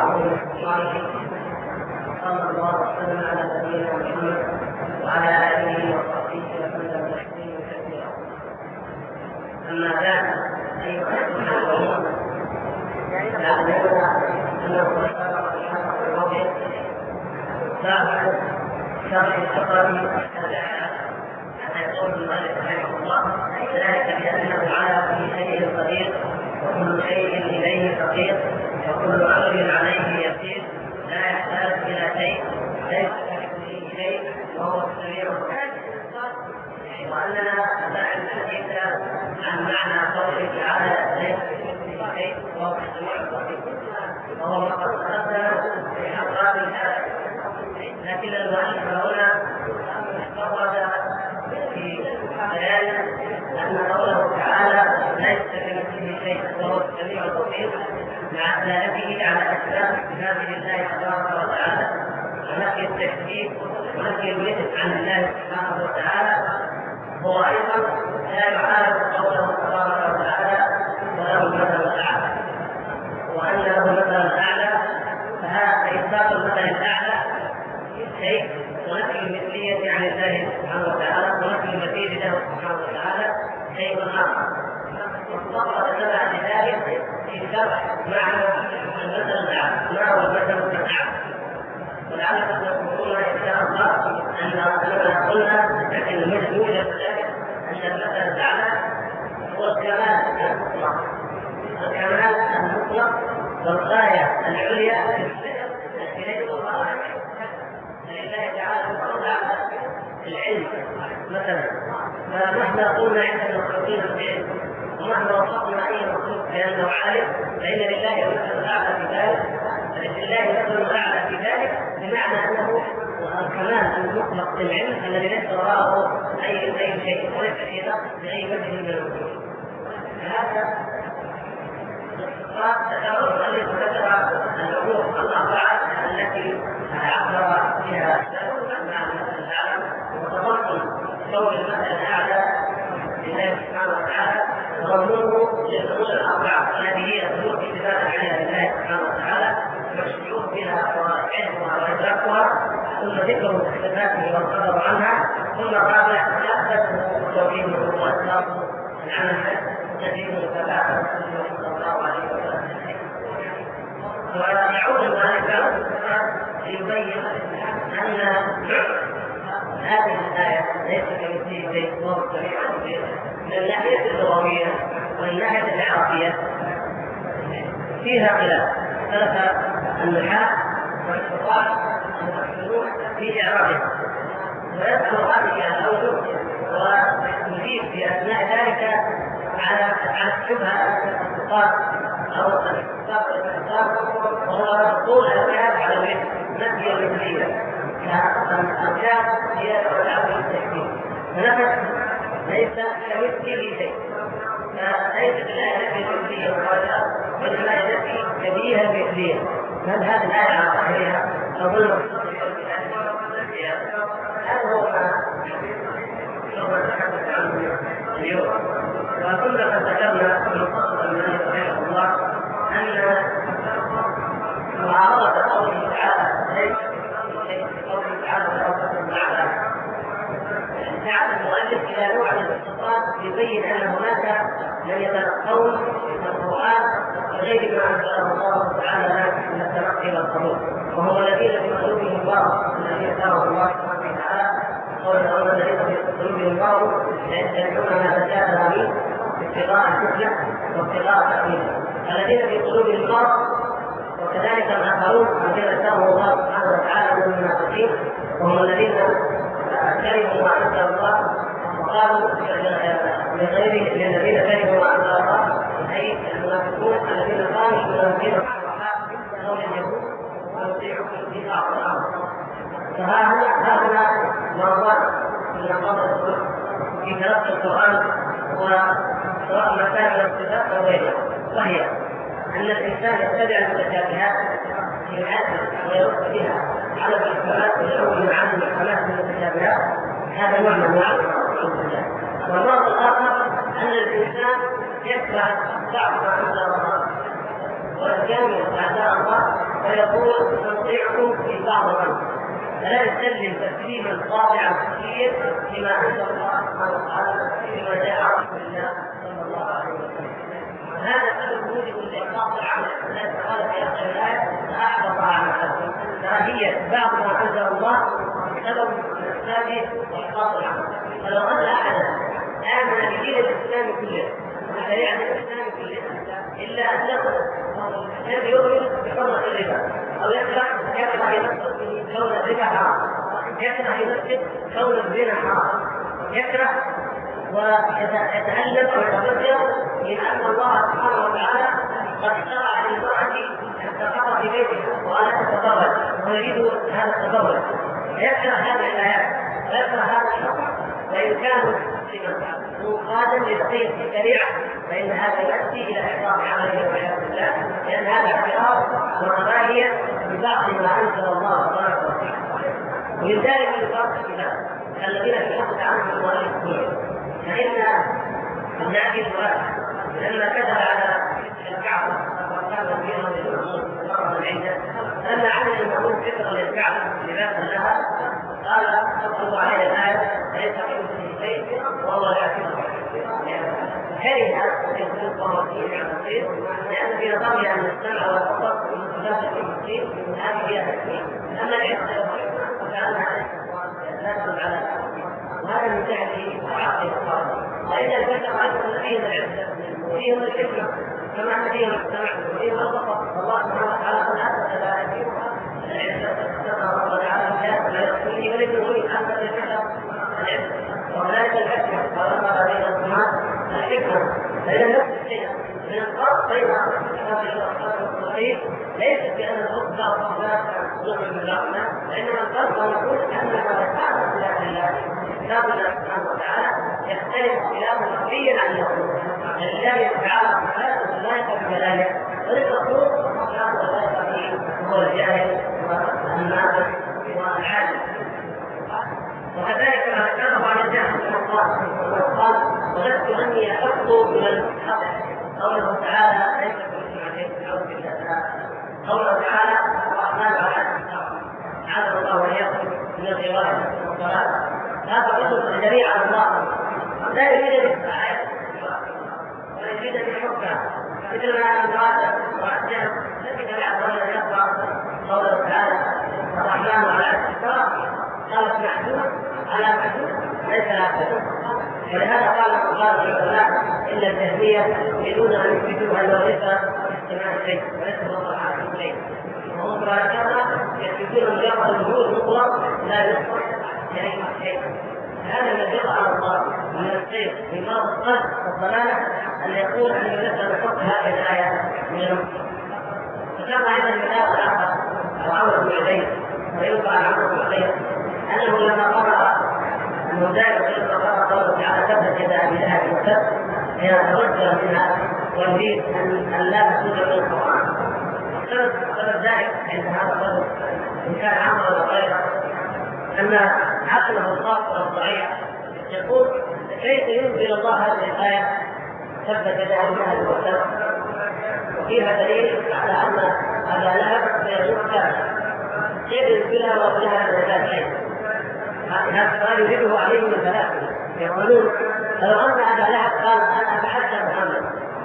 صلى الله وسلم على نبينا محمد وعلى آله وصحبه وسلم تسليما كثيرا. أما بعد أيها الأخوة نعلمنا أنه سبق في حلقة الماضية باب شرح الحقائق السابعة حتى يقول المؤلف رحمه الله ذلك بأنه على كل شيء قدير وكل شيء إليه فقير وكل أمر عليه يسير لا يحتاج إلى شيء ليس كمثله شيء وهو السميع البصير. وأننا نعلم الحديث عن معنى قوله تعالى ليس كمثله شيء وهو السميع البصير وهو ما قد تقدم في حلقات الآية، لكن المؤلف هنا استطرد في بيان أن قوله تعالى ليس كمثله شيء وهو السميع البصير مع دلالته على أسباب صفات الله تبارك وتعالى ونفي التشبيه ونفي المثل عن الله سبحانه وتعالى، هو أيضا لا يعارض قوله تبارك وتعالى وله المثل الأعلى، وأن له المثل الأعلى فهذا إثبات المثل الأعلى شيء ونفي المثلية عن الله سبحانه وتعالى ونفي المثيل له سبحانه وتعالى شيء آخر. وفقط تبع لذلك في شرح معنى المثل الأعلى ما هو المثل الأعلى، ولعلكم تقولون إن شاء الله أننا قلنا لكن يوجد ذلك أن المثل الأعلى هو الكمال المطلق، الكمال المطلق والغاية العليا في الفكر التي ليس الله لله تعالى العلم مثلا. فمهما قلنا عند المخلوقين العلم ومهما وصفنا اي مخلوق بانه عالم فان لله المثل الاعلى في ذلك، فلله المثل الاعلى في ذلك بمعنى انه الكمال المطلق للعلم الذي ليس وراءه اي شيء وليس في نقص باي وجه من الوجوه. فهذا تتعرض المؤلف ذكر الامور الاربعه التي عبر بها مع المثل الاعلى وتضمن قول المثل الاعلى لله سبحانه وتعالى وضمنه للامور الاربعه التي هي امور اتفاق عليها لله سبحانه وتعالى والشعور بها وعلمها وادراكها، ثم ذكر صفاته والخبر عنها، ثم الرابع اثبته توحيده واسبابه العمل تجد ثباتا صلى الله عليه وسلم. ويعود المؤلف ليبين ان هذه الآية ليس كمثله شيء وهو السميع البصير من الناحية اللغوية ومن الناحية الإعرابية فيها خلاف، اختلف النحاة والفقهاء المفسرون في إعرابها، ويذكر هذه الأوجه ويجيب في أثناء ذلك على الشبهة الفقهاء أو الاستفسار وهو طول الكلام على نفي المثلية الأركان هي الأولى والتشبيه، فنفس ليس كمثله شيء، فليست الآية التي تمثيل الخالق وإنما التي تبيها المثلية. هل هذه الآية على ظاهرها أو المقصود هذا هو ما سوف نتحدث عنه اليوم. وكنا قد ذكرنا في المقصود المؤلف رحمه الله أن معارضة قوله تعالى ليس تعالى المؤلف إلى نوع من الصفات يبين أن هناك من يتلقون القرآن بغير ما أنزله الله تعالى من التلقي والقبول، وهم الذين في قلوبهم مرض الذين ذكرهم الله سبحانه وتعالى قول الذين في قلوبهم مرض يتبعون ما تشابه منه ابتغاء الفتنة وابتغاء تأويله. الذين في قلوبهم مرض وكذلك الآخرون الذين ذكرهم الله سبحانه وتعالى من المنافقين وهم الذين كرهوا ما أنزل الله وقالوا لغيره للذين كرهوا ما أنزل الله أي المنافقون الذين قالوا المنافقين قول اليهود ونطيعكم في بعض الأمر. فهذا مرات من المناطق في تلقي القرآن وسواء ما كان من الصفات أو غيرها، وهي أن الإنسان يتبع المتشابهات في العادة ويرد بها على الإحكامات ويعود من عدم الإحكامات من المتشابهات، هذا نوع من أنواع الصفات. والنوع الآخر أن الإنسان يكره بعض ما أنزل الله ويجامل أعداء الله ويقول سنطيعكم في بعض الامر، فلا يسلم تسليما قاطعا كثير لما انزل الله سبحانه وتعالى فيما جاء عن رسول الله صلى الله عليه وسلم. هذا سبب موجب لإحباط العمل، الذي قال في آخر الآية فأحبط عمله. فهي بعض ما أنزل الله سبب إفساده وإحباط العمل. فلو أن أحدا آمن بدين الإسلام كله وشريعة الإسلام كلها إلا أنه كان يؤمن بحرمة الربا أو يكره ينفذ كون الربا حرام، يكره ينفذ كون الزنا حرام، يكره ويتألم ويتضجر من أن الله سبحانه وتعالى قد شرع للمرأة أن تقر في بيتها وأن تتزوج ويريد هذا التزوج، يكره هذه الآيات ويكره هذا الحكم. وإن كان منقادا لبقية الشريعة فإن هذا يؤدي إلى إحباط عمله والعياذ بالله، لأن هذا اعتراض ومبالية ببعض ما أنزل الله تبارك وتعالى. ومن ذلك الفرق الذين في حق عنهم المؤلفون، فإن ابن أبي الولاد لما كتب على الكعبة وكان فيها مرة عنده لما عمل المأمون فكرة للكعبة لباسا لها قال تطلب عليه الآية ليس كمثله شيء وهو لا يعتبر كره يكون قوانين عن الخير، لأن في نظري أن السمع والبصر والمتبادل في المسلم هذه هي التكليف. أما العلم فكأنها لا تدل على وهذا من جهله وعقل الصالح. وإذا الفتح أيضا فيهم العزة وفيهم الحكمة كما أن فيهم السمع وفيهم البصر، الله سبحانه وتعالى قد أثبت ذلك العزة سبحانه وتعالى لا يقتله ولم يقل أن العزة وكذلك الحكمة فلما بين السماء الحكمة. فإذا نفس الشيء من الفرق بين ليست بأن الخطبة والصلاة نؤمن بالرحمة، وإنما الفرق أن نقول أن ما يفعل خلاف الله كتاب الله سبحانه وتعالى يختلف خلافا كبيرا عن الرسول. الذي تعالى خلافه لا يفعل كذلك، وللرسول خلافه لا يفعل هو الجاهل والناقص والعالم. وكذلك ما ذكره عن الجهل قال ولست اني احب من الحق قوله تعالى ليس كمثله شيء او بالله، قوله تعالى الرحمن على عاد الله واياكم من الغوايه والصلاه. هذا الرسل جميع على الله لا يريد بالسعاده ولا يريد بالحكم مثل ما امرأة وعجل لكن العبد يقرا قوله تعالى الرحمن على قالت محدود على محدود ليس لا حدود. ولهذا قال العلماء ان الجهميه يريدون ان يثبتوا ان الرزق اجتماع الشيء وليس وضع على الشيء، وهم يثبتون مجرد الوجود مطلق لا يصلح لاي شيء. هذا الذي يقع على الله من الشيء من بعض القلب والضلاله ان يقول ان ينزل حكم هذه الايه من المسلم. فكما ايضا مثال اخر وعمر بن عبيد ويوقع عن عمرو بن عبيد انه لما قرأ انه ذلك لما قرأ قوله تعالى تبت يدا ابي لهب وتب حين توجه منها ويريد ان لا تكون من القرآن. سبب ذلك عند هذا الرجل ان كان عمرو او غيره ان عقله الخاص والضعيف يقول كيف ينزل الله هذه الايه تبت يدا ابي لهب وتب وفيها دليل على ان ابا لهب سيموت كافرا، كيف ينزلها وقبلها العباد شيء؟ هذا السؤال يجيبه عليه من ثلاثة. يقولون لو أن أبا لهب قال أنا أتحدى محمد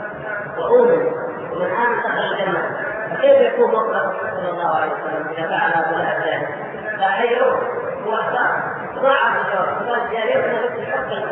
وأؤمن ومن آمن دخل الجنة فكيف يكون مطلق صلى الله عليه وسلم إذا فعل أبو لهب ذلك؟ فحيره هو أخطأ ما عرف الجواب، قال يا ريت أنا بس الحق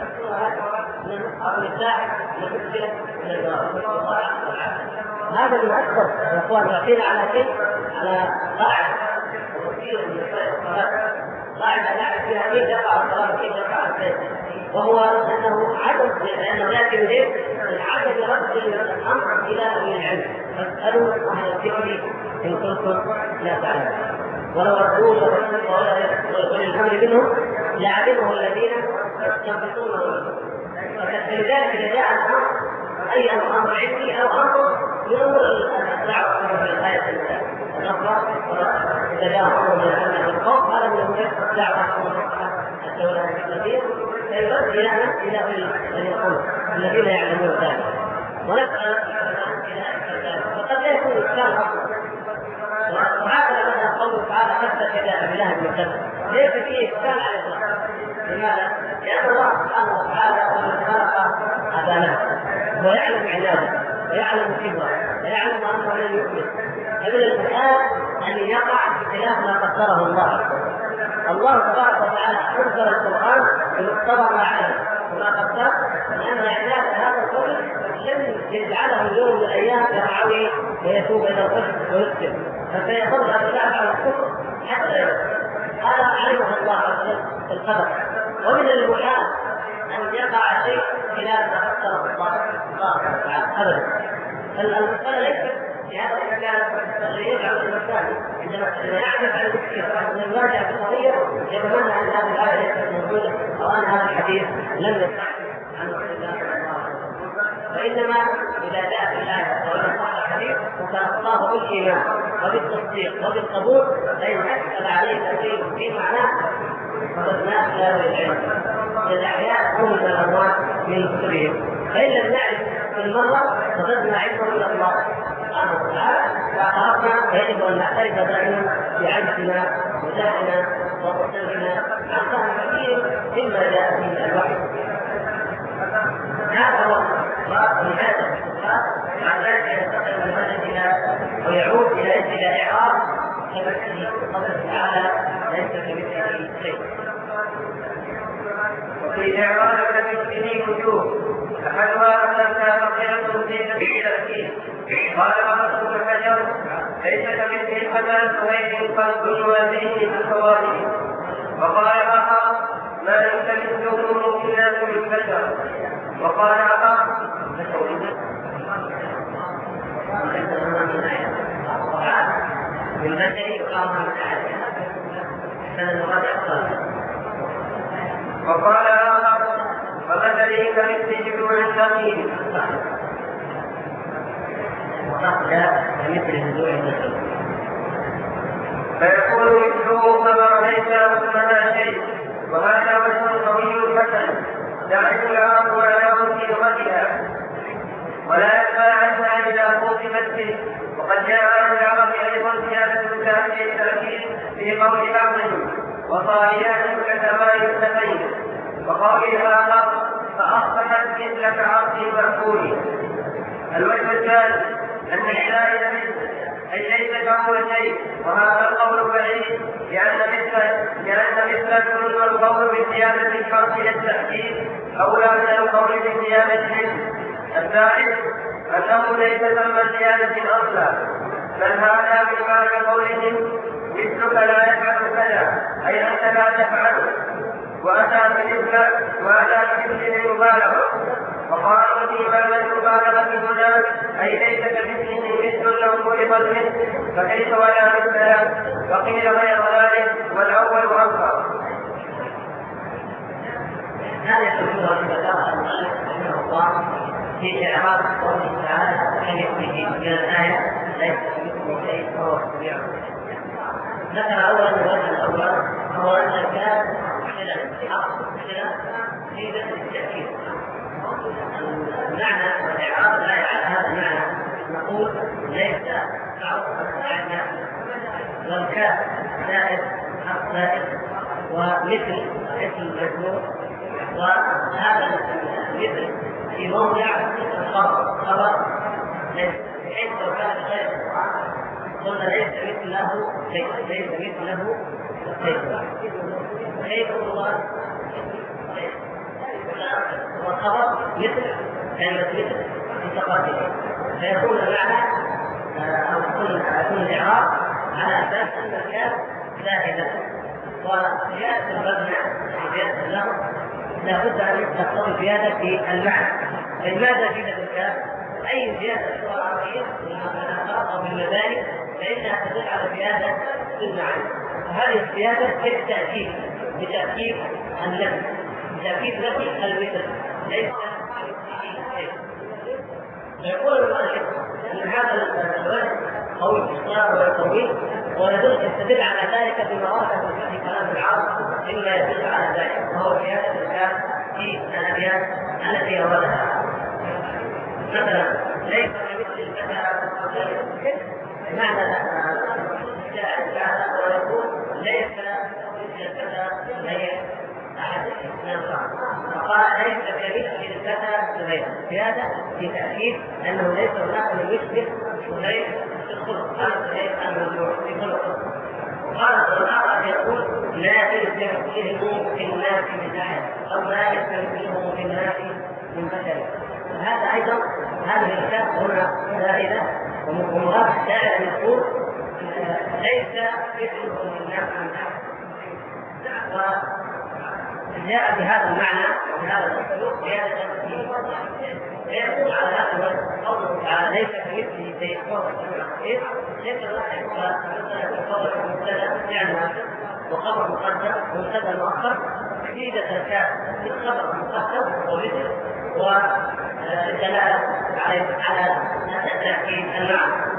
من أصل الساحر لمشكلة من الجواب. هذا من أكبر يا إخوان يعطينا على شيء على قاعدة وكثير من الصلاة قاعدة نعرف فيها كيف يقع الصلاة وكيف يقع السيف، وهو أنه عدم لأنه لكن ليه العدم رد الأمر إلى أهل العلم فاسألوا أهل الذكر إن كنتم لا تعلمون ولو ردوه وأولي الأمر منهم لعلمه الذين يستنبطونه. فلذلك إذا جاء الأمر أي أمر علمي أو أمر من الدعوة في الآية الأخرى إذا جاء أمر من الأمن والخوف هذا من المجرد الدعوة الدولة الكثير فيرد إلى الذين يعلمون ذلك. ونسأل إلى ذلك وقد لا يكون إشكال أصلا الله المعتبر، ليس فيه إشكال على الإطلاق. لماذا؟ لأن الله سبحانه وتعالى هو الذي خلق أبانا ويعلم عناده ويعلم كبره ويعلم أنه لن يؤمن، فمن المحال أن يقع بخلاف ما قدره الله. الله تبارك وتعالى أنزل القرآن بمقتضى ما علم وما قدر، لأن عناد هذا الرجل لن يجعله يوم من الأيام يرعوي ويتوب إلى الكفر ويسلم، فسيظل أبناء على الكفر حتى يموت. هذا علمه الله عز وجل في القدر. ومن المحال أن يقع شيء خلاف ما قدره الله سبحانه وتعالى أبدا. المسألة ليست في هذا المكان الذي يجعل الإنسان عندما يعرف عن المشكلة ويواجه بقضية يتمنى أن هذه الآية ليست موجودة أو أن هذا الحديث لم يصح عن رسول الله صلى الله عليه وسلم. وإنما إذا جاءت الآية أو إذا صح الحديث فأخطاه بالإيمان وبالتصديق وبالقبول، فإن أشكل عليه شيء في معناه فردناه إلى أهل العلم للأحياء هم من الأموات من كتبهم، فإن لم نعرف في المرة فردنا علمه إلى الله سبحانه وتعالى. فأخذنا فيجب أن نعترف دائما بعجزنا وجهلنا وقصورنا عن فهم كثير مما جاء في الوحي. هذا هو ولهذا مع ذلك ينتقل المنهج ويعود إلى إعراض كمثله قوله تعالى ليس كمثله شيء. وفي إعراض كمثله وجوه أحدها أن كافرة في التأكيد. قال أبو الحجر ليس كمثله الحمام غير خلق وفيه الكواكب. وقال آخر ما ليس مثله إلا من بشر. وقال آخر من بشر يقام من أحد وقال آخر فمثله كمثل جذوع النخيل فيكون مثله كما ليس مثلها شيء. وهذا وجه قوي حسن تعرف العرب ولا في لغتها ولا يخفى عنها إذا خوفت به. وقد جاء عن العرب أيضا زيادة التأكيد في قول بعضهم وصاليات كسماء السفين. وقول آخر فأصبحت مثل كعرض مأكول. الوجه الثالث أن الزائد مثل أي ليس كهو شيء، وهذا القول بعيد لأن مثل كل القول بزيادة الشرط إلى التأكيد أولى من القول بزيادة مثل. الثالث أنه ليس ثم زيادة أصلا، بل هذا من معنى قولهم مثلك لا يفعل كذا أي أنت لا تفعل، وأتى بمثل المبالغة. وقالوا في معنى المبالغة هنا أي ليس كمثله مثل له خلق المثل فكيف ولا مثل له. وقيل غير ذلك والأول أكثر. هذا يقولون رحمه الله في إعراض قوله تعالى كمثله من الآية ليس كمثله شيء وهو السميع البصير. ذكر أولا الوجه الأول هو أن الكلام في ذكر التأكيد. المعنى والإعراب لا يعد هذا المعنى. نقول ليس تعرف الساعدة والكاف زائد حرف زائد ومثل اسم مجموع، وهذا المثل في موضع خبر ليس، بحيث لو كان غير القرآن قلنا ليس مثله شيء، ليس مثله شيء. كيف الله والخبر مثل كلمة مثل متقابلة، فيكون المعنى أو يكون الإعراب على أساس أن الكاف زائدة، وزيادة المبنى في زيادة اللفظ لابد أن تقتضي زيادة في المعنى. لماذا زيادة الكاف؟ أي زيادة في اللغة العربية أو بالمباني فإنها تدل على زيادة في المعنى، وهذه الزيادة هي التأكيد بتأكيد النفي، بتأكيد نفي المثل ليس شيء. يقول المؤلف من هذا الوجه قوي الإصرار والتطويل، ويستدل على ذلك بمواقف في كلام العرب مما يدل على ذلك، وهو زيادة الكاف في الأبيات التي أوردها. مثلا ليس كمثل البشر، معنى ويقول ليس زهير أحد الأنصار فقال ليس كمثل الفتى زهير زيادة في تأكيد أنه ليس هناك من يشبه زهير في الخلق قال زهير أنه في خلقه. وقال الآخر يقول لا يستمثله في الناس من أحد أو لا يستمثله في الناس من بشر. هذا أيضا هذه الكتاب هنا زائدة ومراد الشاعر أن يقول ليس مثله من الناس من أحد. وجاء بهذا المعنى وهذا الأسلوب زيادة فيقول على هذا قوله تعالى ليس كمثله شيء ليس قول المبتدا يعني وخبر مقدم ومبتدا مؤخر زيادة الكاف في الخبر المقدم ومثل والدلاله على تاكيد المعنى.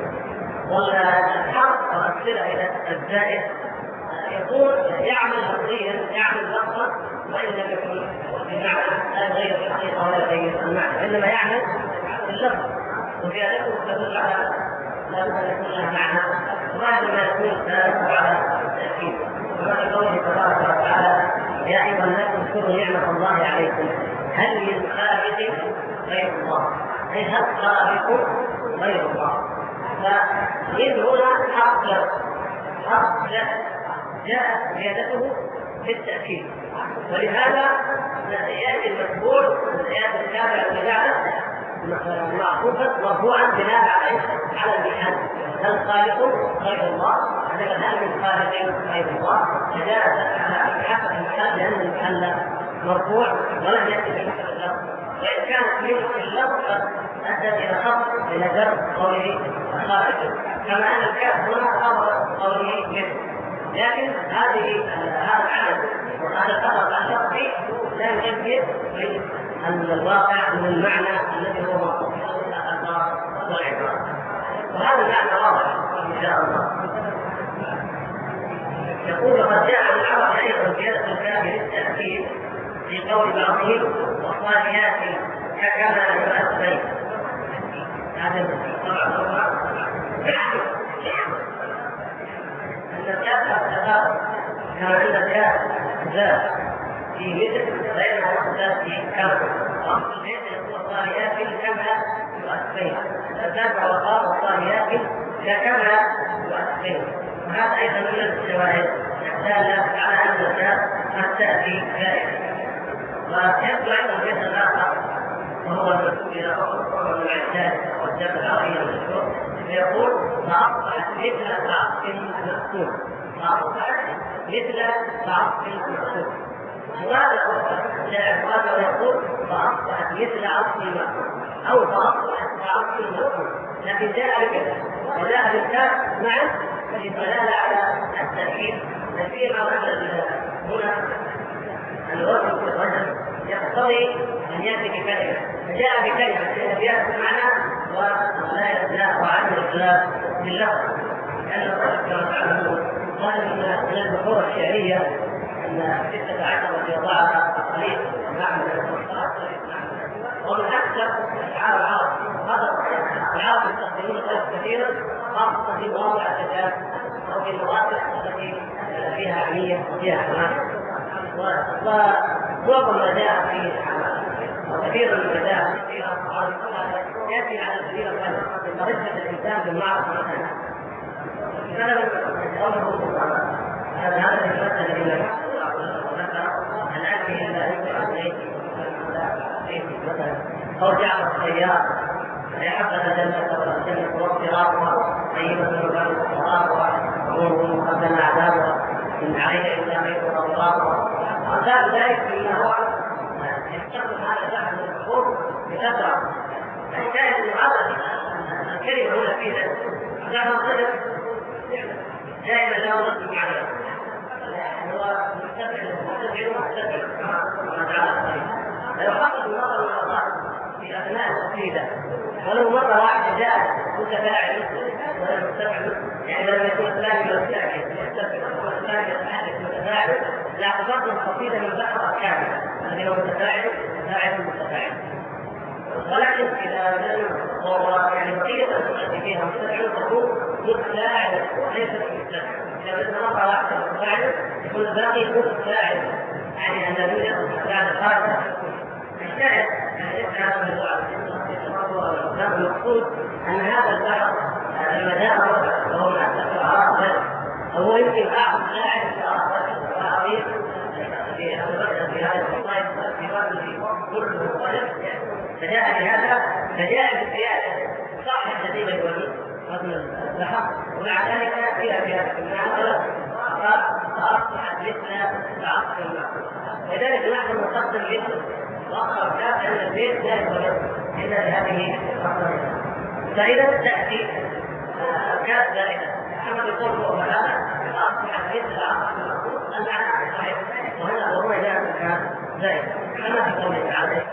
والحرف والصله الى الزائد يقول يعمل لفظيا يعمل لفظا وان لم يكن بمعنى لا يغير الحقيقه ولا يغير المعنى انما يعمل اللفظ وزيادته تدل على لا بد ان يكون لها معنى وهذا ما يكون دالته على التاكيد. وفي قوله تبارك وتعالى يا ايها الناس اذكروا نعمه الله عليكم هل من خالق غير الله اي هل خالق غير الله. فمن هنا حرف جاءت زيادته بالتأكيد ولهذا يأتي المذكور والآيات التابعة للجعلة معطوفا مرفوعا بناء على المحل هل خالق غير الله هل من خالق غير الله فجاءت على حسب المحل لأن المحل مرفوع ولم يأتي بحسب اللفظ وإن كانت من اللفظ أدى إلى خط إلى جر قوله خالق كما أن الكاف هنا خبر قوله منه. لكن هذا العدد وهذا الخبر الشخصي لا يؤكد أن الواقع من المعنى الذي هو مطلوب الألفاظ والعبارات وهذا المعنى واضح إن شاء الله. يقول قد جاء عن العرب أيضا زيادة الكاف للتأكيد في قول بعضهم والصالحات كما يؤثر هذا طبعا كما عند الكاف ذات في مثل بينها ذات في كم وأصل البيت يقول الصالحات كما يؤثرين فذات وقال الصالحات كما يؤثرين وهذا أيضا من الشواهد الدالة على أن الكاف قد تأتي زائدة. ويبدو أيضا البيت الآخر وهو المسؤول إلى أمر العداد والجبل العربية المشهور يقول فأصبحت مثل بعض المسؤول فأصبحت مثل بعض المسؤول وهذا يقول فأصبحت مثل عصر المسؤول أو فأصبحت كعصر المسؤول لكن جاء بكذا وجاء بالكاف معا للدلالة على التأكيد فيما هنا الوزن يقتضي أن يأتي بكلمة فجاء بكلمة يأتي معنى ولا يتلاقى عنه الإخلاف باللفظ لأن الله كما تعلمون قال من البحور الشعرية أن 16 التي وضعها الخليل نعمل ومن أكثر أشعار العرب هذا العرب يستخدمون الخلف كثيرا خاصة في مواضع الكتاب أو في المواقع التي فيها عمية وفيها حماس ومعظم ما جاء في كثير من البدائع يأتي على سبيل الغلط فرشة الإنسان بالمعرض مثلا هذا المثل الذي الأكل مثلا أو جعل السيارة يحفظ جنة واضطرابها طيبة الوجه واضطرابها أمور مقدمة عذابها إن عليك إلا بيت واضطرابها وذلك ذلك أنه يستخدم هذا الجعل من الحقوق بكثرة الشاهد أن هذا الكلمة هنا فيها جعل الصدر دائما لا نصب عليه هو مستدعي كما تعالى الصحيح لو حصل النظر من الله في أثناء القصيدة ولو مرة واحدة جاءت متفاعل ولا مستفعل يعني لما يكون الثاني متفاعل لا تفضل القصيدة من بحر كامل الذي هو متفاعل متفاعل ولكن إذا يعني بقية التي فيها مستفعل تكون متفاعل ليست مستفعل إذا بدنا مرة واحدة متفاعل يكون باقي نصف ساعد يعني أن يوجد بعد خارج الشاهد هذا المقصود أن هذا البحر المدار وهو مؤسس العراق هو يمكن أعظم ساعد في أراضي في هذا الصيد في وقت كله مختلف فجاء بهذا فجاء بالزيادة صح الذي يولي وزن البحر ومع ذلك فيها المناسبة فأصبحت مثل تعصب المعقول لذلك نحن نقدم مثل وأقرب ذات أن البيت لا يولد إلا بهذه الخطوة فإذا تأتي أركان زائدة كما يقول هو هذا فأصبحت مثل تعصب المعقول المعنى صحيح وهو جاء أركان زائدة كما في قوله تعالى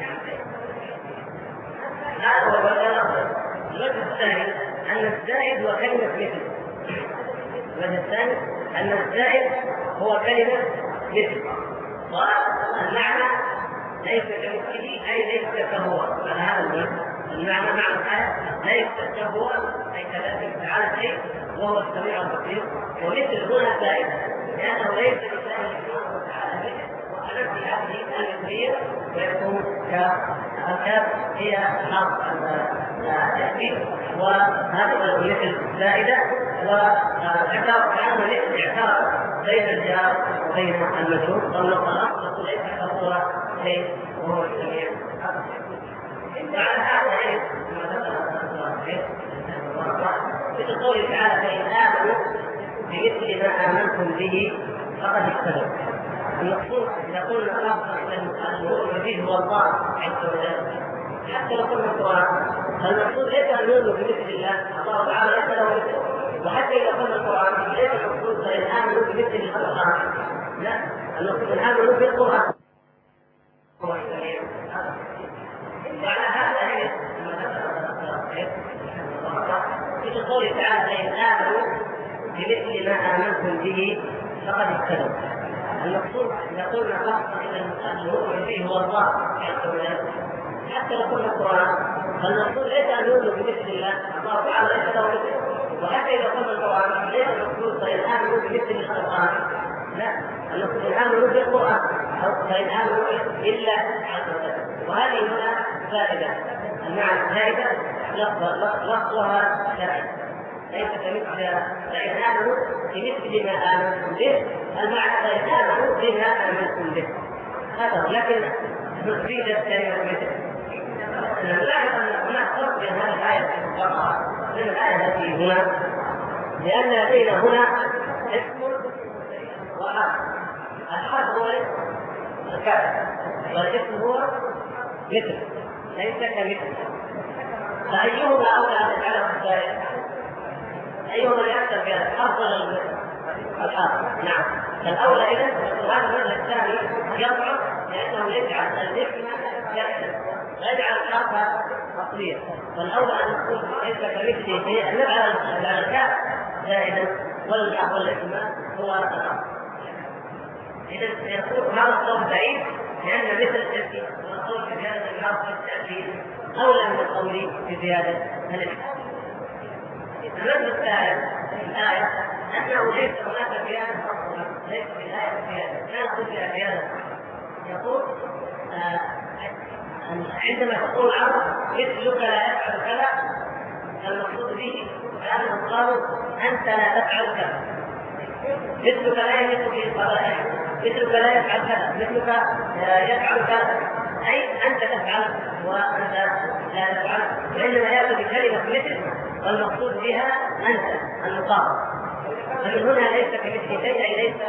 هذا هو الوجه الثاني أن الزائد هو كلمة مثل الوجه الثاني أن الزائد هو كلمة مثل والمعنى ليس كمثله أي ليس كهو على هذا الوجه المعنى معنى الآية ليس كهو أي كذلك تعالى شيء وهو السميع البصير ومثل هنا زائد لأنه ليس بشأن تعالى ونفس هذه المثلية ويكون كالكاف هي حرف التأكيد وهذه المثل زائدة واعتبار كأنه ليس اعتبار بين الجار وبين المجهول والنقطة ليس كهو شيء وهو السميع وعلى هذا مثل قوله تعالى فإن آمنوا بمثل ما آمنتم به فقد اهتدوا المقصود يقول المؤمن به هو الله عز وجل حتى لو قلنا القرآن فالمقصود ليس أن يؤمن بمثل الله تعالى ليس له مثل وحتى إذا قلنا القرآن ليس المقصود فإن آمنوا بمثل القرآن لا المقصود أن آمنوا بالقرآن وعلى هذا في قوله تعالى فإن آمنوا بمثل ما آمنتم به فقد اهتدوا المقصود يقول المؤمن به هو الله عز وجل حتى لو قلنا القرآن فالمقصود ليس أن يؤمن بمثل الله تعالى ليس له مثل وحتى إذا قلنا القرآن ليس المقصود فإن آمنوا بمثل القرآن لا المقصود أن آمنوا بالقرآن فإن آمنوا إلا عز وجل وهذه هنا فائدة المعنى الثالثة لفظها شرعي ليس كمثل فإن آمنوا بمثل ما آمنتم به المعنى فإن آمنوا بما آمنتم به هذا لكن نفيد كلمة مثل نلاحظ أن هناك فرق بين هذه الآية والأخرى بين الآية التي هنا لأن لدينا هنا اسم وحرف الحرف هو الكافر والاسم هو مثل ليس كمثل فأيهما أولى أن يجعله الزائد أيهما يحسب بهذا أفضل الحرف نعم فالأولى إذن هذا الوجه الثاني يضعف لأنه يجعل الاسم يحسب ويجعل الحرف أصليا فالأولى أن نقول ليس كمثله شيء أن نجعل الكاف زائدا والاسم هو الأصل إذن يكون هذا الصوت بعيد لأن مثل التأكيد والقول في زيادة الحرف التأكيد أولى من القول في زيادة الاسم الوجه الثالث في الآية أنه ليس هناك زيادة أصلا ليس في الآية زيادة لا نقول فيها زيادة يقول عندما تقول العرب مثلك لا يفعل كذا المقصود به لأنهم قالوا أنت لا تفعل كذا مثلك لا يملك في القضاء مثلك لا يفعل كذا مثلك يفعل كذا أي أنت تفعل وأنت لا تفعل وإنما يأتي بكلمة مثل والمقصود بها أنت المقابل فمن هنا ليس كمثل شيء أي ليس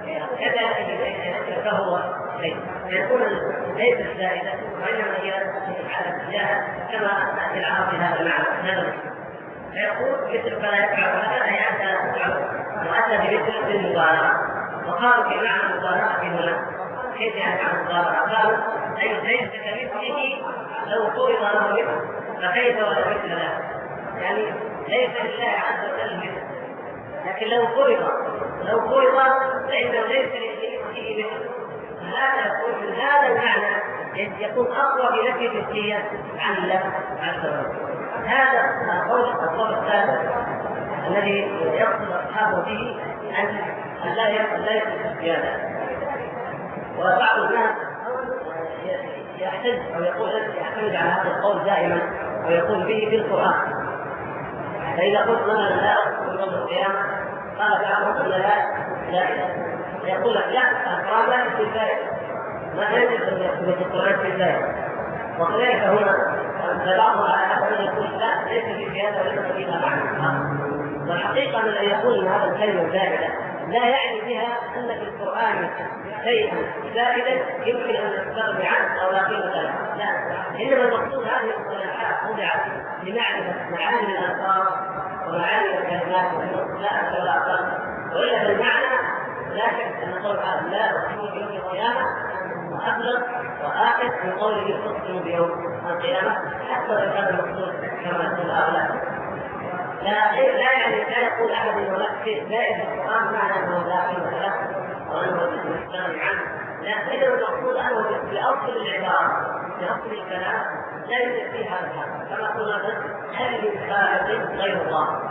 كذا فهو شيء يكون ليس الزائدة وإنما هي على الجهة كما تأتي العرب في هذا المعنى هذا فيقول مثل فلا يفعل هذا أي أنت لا تفعل وأتى بمثل في المبالغة وقالوا في معنى المبالغة هنا كيف يعني معنى المبالغة قالوا أي ليس كمثله لو فرض له مثل فكيف ولا مثل له يعني ليس لله عز وجل مثل لكن لو فرض فإنه ليس لشيء مثل هذا يكون من هذا المعنى يكون أقوى بنفي المثلية عن الله عز وجل هذا القول الثالث الذي يقصد أصحابه به أن لا يكون زيادة. وبعض الناس يحتج أو يعتمد على هذا القول دائما ويقول به في القرآن. فإذا قلت مثلا لا أقصد يوم القيامة قال بعضهم لا يقول لك لا القرآن لا يكون زائد، ما يجب أن يكون في القرآن في زائد. وكذلك هنا بعضهم على هذا يقول لا ليس في زيادة وليس فيها معنى. والحقيقة من أن يقول إن هذا الكلمة زائدة لا يعني بها أن في القرآن شيئا زائدا يمكن أن نستغني عنه أو لا قيمة له، لا، إنما المقصود هذه الاصطلاحات وضعت لمعرفة معاني الألفاظ ومعاني الكلمات لا أكثر ولا أقل. وإلا بالمعنى لا شك أن قول هذا لا أقسم بيوم القيامة وأبلغ وآخر من قوله أقسم بيوم القيامة، حتى لو كان المقصود كما يقول هؤلاء. لا يعني لا يقول أحد إنه لا شيء زائد في القرآن معنى أنه لا قيمة له وأنه يستغني عنه، لا، إذا المقصود أنه لأصل العبارة لأصل الكلام لا يوجد فيه هذا الحق. كما قلنا هل من خالق غير الله،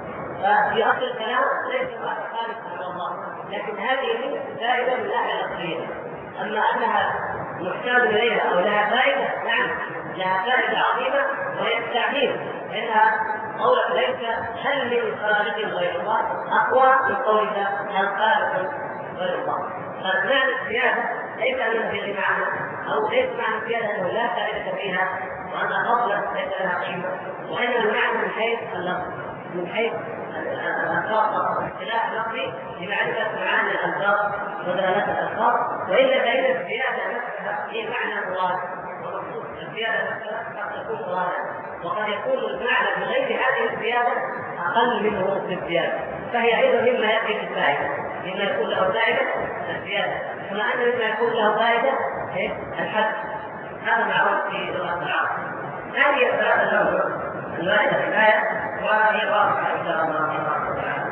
ففي أصل الكلام ليس خالق غير الله، لكن هذه زائدة من ناحية الأصلية. أما أنها محتاج إليها أو لها فائدة، نعم لها فائدة عظيمة وهي التعبير، لأنها قولك ليس هل من خالق غير الله أقوى من قولك هل خالق غير الله. فمعنى الزيادة ليس أنها في معنى أو ليس معنى الزيادة أنه لا فائدة فيها وأن فضلا ليس لها قيمة، وإنما المعنى من حيث اللفظ، من حيث الألفاظ والاصطلاح اللفظي لمعرفة معاني الألفاظ ودلالات الألفاظ. وإلا فإن الزيادة نفسها هي معنى مراد ومقصود. الزيادة نفسها قد تكون مرادا وقد يكون المعنى بغير هذه الزيادة أقل منه في الزيادة، فهي أيضا مما يأتي في الفائدة، مما يكون له فائدة الزيادة، كما أن مما يكون له فائدة الحد. هذا معروف في لغة العرب. هذه الثلاثة الواحدة في الآية وهي واضحة إن شاء الله تعالى.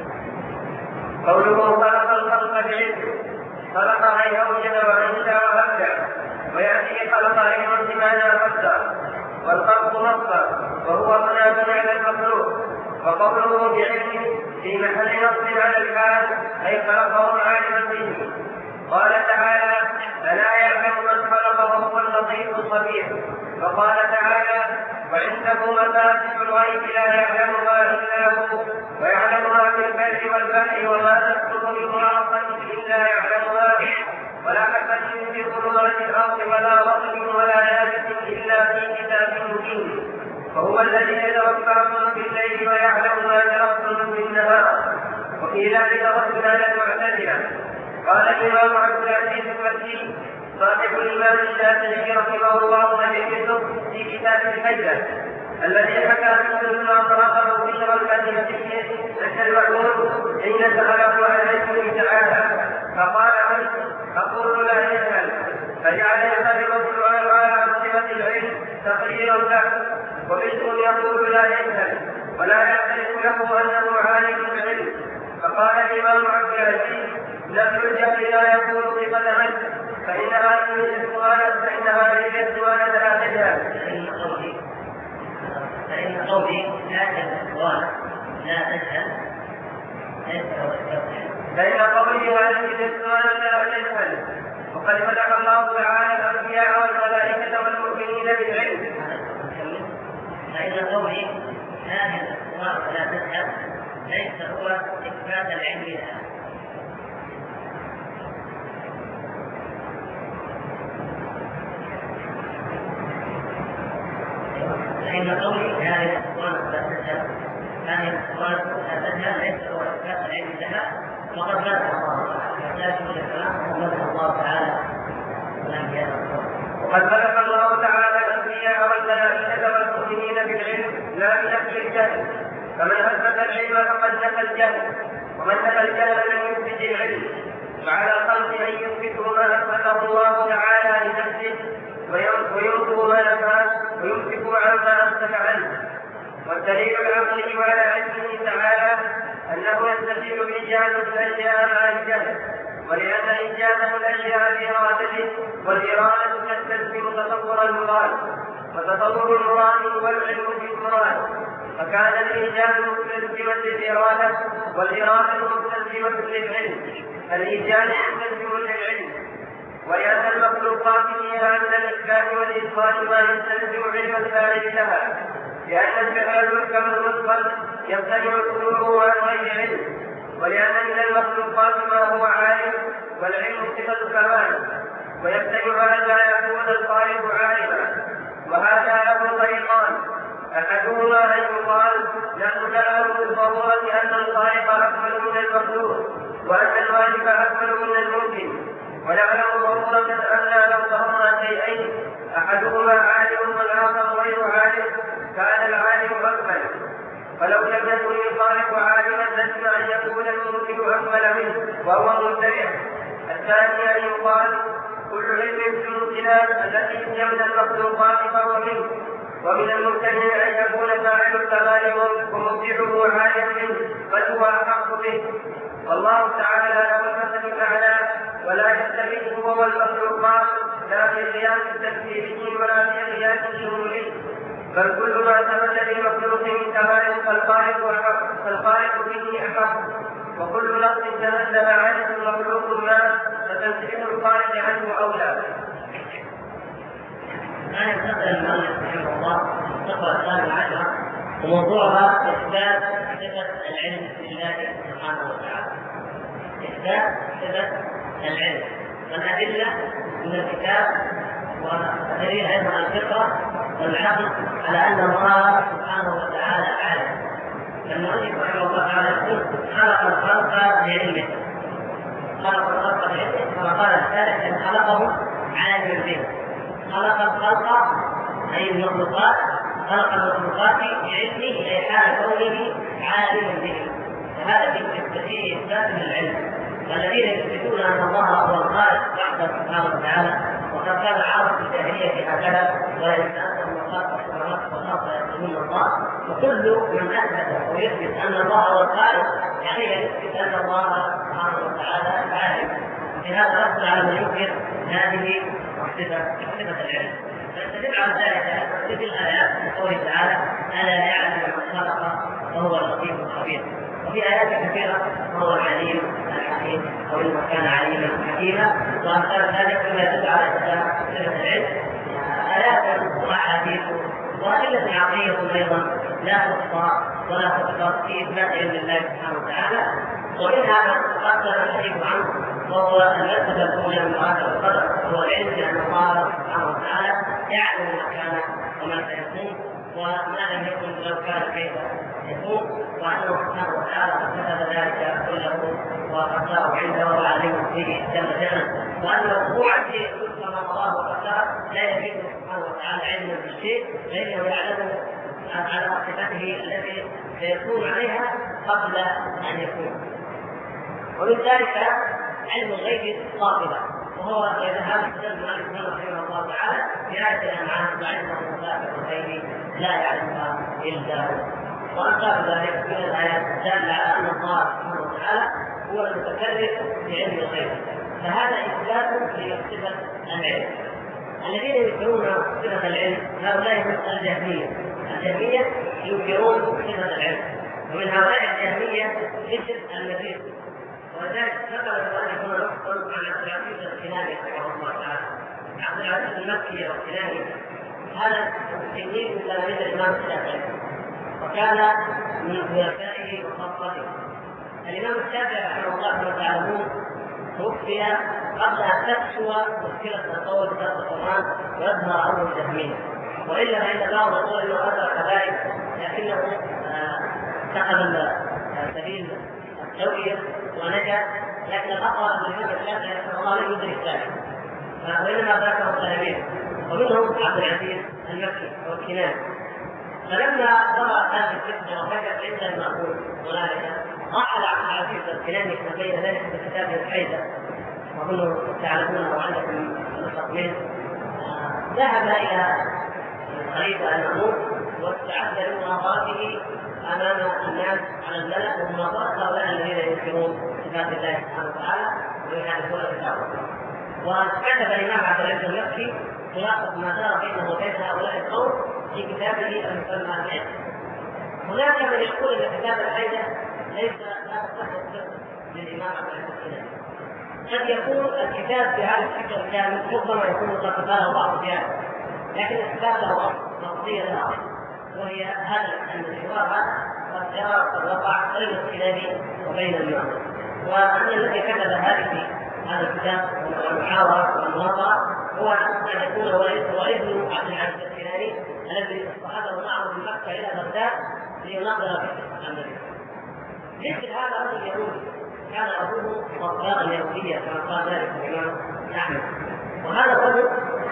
قوله خلق الخلق بعلمه، خلق أن أوجد وأنشأ وأبدع، ويأتي خلق أيضا بمعنى قدر، والخلق مصدر وهو مناسب على المخلوق. وقوله بعلمه في محل نصب على الحال أي خلقه عالما به. قال تعالى ألا يعلم من خلق وهو اللطيف الخبير. وقال تعالى وعنده مفاتح الغيب لا يعلمها إلا هو ويعلم ما في البر والبحر وما تسقط من ورقة إلا يعلمها ولا حبة في ظلمات الأرض ولا رطب ولا يابس إلا في كتاب مبين. وهو الذي يتوفاكم بالليل ويعلم ما جرحتم بالنهار. وفي ذلك رد على المعتزلة. قال الإمام عبد العزيز المكي صاحب الإمام الشافعي رحمه الله وجهته في كتاب الحجة الذي حكى مسلم بن أطرافه بشر المدينة أن المأمون حين سأله عن علمه تعالى فقال عنه أقول لا يسأل، فجعل يسأل السؤال على صفة العلم تقريرا له، ومثل يقول لا يسأل ولا يعترف له أنه عالم العلم. فقال الإمام عبد العزيز نفي الجهل لا يكون صفة عنه، فإنها هذه السؤال لا تجهل. فإن قولي لا تجهل لا تجهل ليس هو التوحيد. فإن قولي هذه السؤال لا تجهل، وقد مدح الله تعالى الأنبياء والملائكة والمؤمنين بالعلم. فإن قولي هذه السؤال لا تجهل ليس هو إثبات العلم لها. فإن قولي هذه الأسوان لا تجهل ليس هو إثبات العلم لها، وقد مدح الله تعالى وقد مدح الله تعالى الأنبياء والملائكة والمؤمنين بالعلم لا بنفي الجهل، فمن أثبت العلم فقد نفى الجهل، ومن نفى الجهل لم يثبت العلم. وعلى الخلق أن يثبتوا ما أثبته الله تعالى لنفسه وينكروا ما نفاه ويمسكوا عما أمسك عنه. والدليل العقلي على علمه تعالى أنه يستحيل إيجاد الأشياء مع الجهل، ولأن إيجاده الأشياء بإرادته والإرادة تستلزم تصور المراد، وتصور المراد هو العلم بالمراد. فكان الإيجاد مستلزما للإرادة والإرادة مستلزمة للعلم. الإيجاد مستلزم للعلم، ولأن المخلوقات فيها من الإثبات والإثبات ما يستلزم علم الخارج لها، لأن الفعل المحكم المطلق يمتنع صدوره عن غير علم، ولأن من المخلوقات ما هو عالم والعلم صفة كمال، ويمتنع أن لا يكون الخالق عالما. وهذا له طريقان: أحدهما أن يقال نحن نعلم بالضرورة أن الخالق أكمل من المخلوق وأن الواجب أكمل من الممكن، ونعلم ضرورة أننا لو ظهرنا شيئين أحدهما عالم والآخر غير عالم كان العالم أكمل، فلو لم يكن الخالق عالما لازم أن يكون الممكن أكمل منه وهو ممتنع. الثاني أن يقال كل علم في الامتنان التي هي من المخلوقات فهو منه، ومن الممتنع أن يكون فاعل الكمال ومبدعه عالم منه بل هو أحق به. والله تعالى له المثل الأعلى ولا يستفيد هو والمخلوقات لا في غياب تكفيره ولا في غياب شموله، بل كل ما ثبت للمخلوق من كمال فالخالق به أحق، وكل نقص تنزل عنه المخلوق ما فتنزيل الخالق عنه أولى. أنا أتذكر المؤلف رحمه الله الصفحة 13 وموضوعها إثبات صفة العلم لله سبحانه وتعالى. إثبات صفة العلم والأدلة من الكتاب ودليل أيضا الفطرة والعقل على أن الله سبحانه وتعالى عالم. المؤلف رحمه الله تعالى يقول خلق الخلق بعلمه، خلق الخلق بعلمه، كما قال الثالث أن خلقه عالم به. خلق الخلق أي المخلوقات، خلق المخلوقات بعلمه أي حال كونه عالما به، فهذا فيه إثبات للعلم. والذين يثبتون أن الله هو الخالق وحده سبحانه وتعالى وقد كان عرب الجاهلية هكذا ولا يتأثر خلق السماوات والأرض يعبدون الله، وكل من أثبت ويثبت أن الله هو الخالق يعني يثبت أن الله سبحانه وتعالى عالم. في هذا رد على من ينكر هذه صفة العلم. فاستدل على ذلك تدل الآيات من قوله تعالى ألا يعلم من خلق وهو اللطيف الخبير. وفي آيات كثيرة وهو العليم الحكيم أو إنه كان عليما حكيما وأمثال ذلك مما يدل على صفة العلم. آيات وأحاديث وأدلة عقلية أيضا لا تحصى ولا تحصى في إثبات علم الله سبحانه وتعالى. ومنها ما قدر الحديث عنه وهو المرتبة الأولى من مراتب القدر، هو العلم بأن الله سبحانه وتعالى يعلم ما كان وما سيكون وما لم يكن لو كان كيف يكون، وأنه سبحانه وتعالى كتب ذلك كله وقدره عنده وعلمه فيه جل جلاله، وأن الوقوع فيه كما الله وقدره لا يفيد سبحانه وتعالى علما بالشيء فإنه يعلمه على صفته التي سيكون عليها قبل أن يكون. ومن ذلك علم الغيب قاطبة، وهو يذهب المؤلف رحمه الله تعالى في آية الأنعام وعنده مفاتيح الغيب لا يعلمها إلا هو، وأمثال ذلك من الآيات الدالة على أن الله سبحانه وتعالى هو المتكلم بعلم الغيب. فهذا إثبات لصفة العلم. الذين ينكرون صفة العلم هؤلاء هم الجهمية. الجهمية ينكرون صفة العلم، ومن هؤلاء الجهمية مثل المسيح. ولذلك ذكر المؤلف هنا نقطة عن عبد العزيز الكناني رحمه الله تعالى. عبد العزيز المكي والكناني هذا تلميذ من تلاميذ الإمام الشافعي، وكان من خلفائه وخاصته. الإمام الشافعي رحمه الله كما تعلمون توفي قبل أن تكشف مشكلة تطور كتاب القرآن ويظهر أمر الجهمية، وإلا فإن بعض يقول إنه أثر كذلك لكنه اتخذ سبيل التوعية ونجا، لكن الأقرب أن الإمام الشافعي رحمه الله لم يدرك ذلك، وإنما ذاكره التلاميذ ومنهم عبد العزيز المكي والكناني. فلما ظهرت هذه الفتنة وفكت عند المأمون هنالك رحل عبد العزيز الكناني كما بين ذلك في كتابه الحيدة، وكلوا تعلمونه وعندكم نسخ منه. ذهب إلى الخليفة المأمون واستعد لمناظرته أمام الناس على الملأ ومناظرة هؤلاء الذين ينكرون صفات الله سبحانه وتعالى ويحاربون كتابه. وكتب الإمام عبد العزيز المكي خلاصة ما دار بينه وبين هؤلاء القوم في كتابه المسمى العلم. هناك من يقول ان كتاب العيدة ليس لا تصح للامام احمد الكلامي. قد يكون الكتاب بهذا الشكل الكامل ربما يكون قد تفاعل بعض الزيادة، لكن الكتاب له نظريه لها، وهي هذا ان الحوار قد جرى قد وقع بين الكلامي وبين الامام، وان الذي كتب هذا الكتاب والمحاورة والمناظرة هو أن يكون هو ابن عبد العزيز الكناني الذي اصطحبه معه من مكة إلى بغداد ليناظر في النبي. مثل هذا الرجل يهودي كان أبوه صفاغا يهوديا كما قال ذلك الإمام أحمد، وهذا الرجل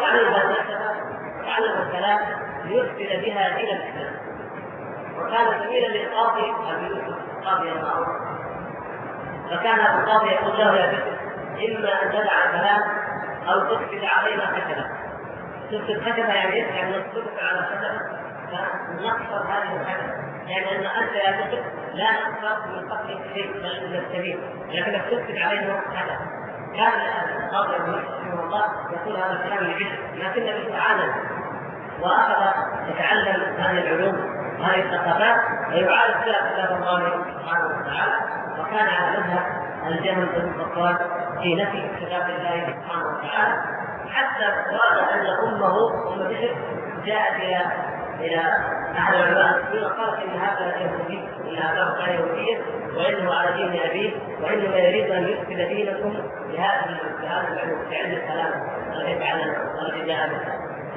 تعلم الكلام ليرسل بها إلى الإسلام، وكان زميلا للقاضي أبي يوسف القاضي المعروف، فكان القاضي يقول له يا بشر إما أن تدع كلام أو تثبت علينا خشبة. تثبت خشبة يعني نصبرك على خشبة فنقصر هذه الخشبة، يعني أن أنت يا بشر لا نقصر من قتل شيء بل من السبيل، لكنك تثبت علينا خشبة. كان القاضي رحمه الله يقول هذا الكلام لبشر، لكن بشر عادل وأخذ يتعلم هذه العلوم وهذه الثقافات ويعالج فيها كتاب الله سبحانه وتعالى، وكان على مذهب الجهم بن صفوان في نفي كتاب الله سبحانه وتعالى، حتى ورد ان امه ام بشر جاءت الى احد العلماء المسلمين وقالت ان هذا يهودي، ان هذا كان يهوديا وانه على دين ابيه وانما يريد ان يفسد دينكم بهذا العلم بعلم الكلام الذي تعلم والذي جاء به.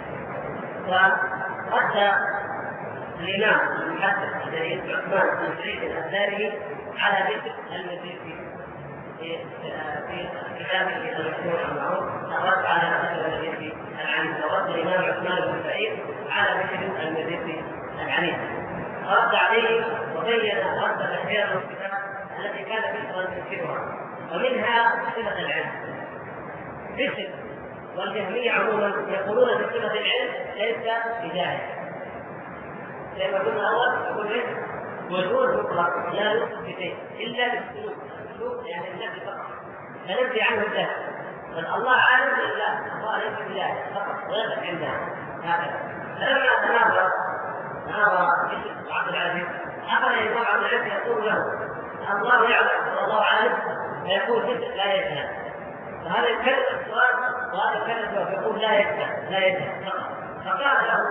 ورد الامام المحدث الجليل عثمان بن سعيد الأنصاري على بشر المزيدي في كتابه المشهور المعروف الرد على بشر المزيدي العنيف، ورد الامام عثمان بن سعيد على بشر المزيدي العنيف، رد عليه وبين رد الاشياء والصفات التي كان بشرا ينكرها، ومنها صفه العلم. بشر والجهمية عموما يقولون بصفه العلم ليس بجاهل، لما قلنا اول يقول وجود مطلق لا يوصف بشيء الا بالسلوك، السلوك يعني النفي فقط، فننفي عنه الجهل، الله عالم بالله، الله ليس بالله فقط ويقف عندها هكذا. فلما تناظر بشر عبد العزيز اخذ الامام عبد العزيز يقول له الله يعلم والله عالم، فيقول بشر لا يجهل، فهذا يكرر السؤال وهذا يكرر ويقول لا يجهل فقط. فقال له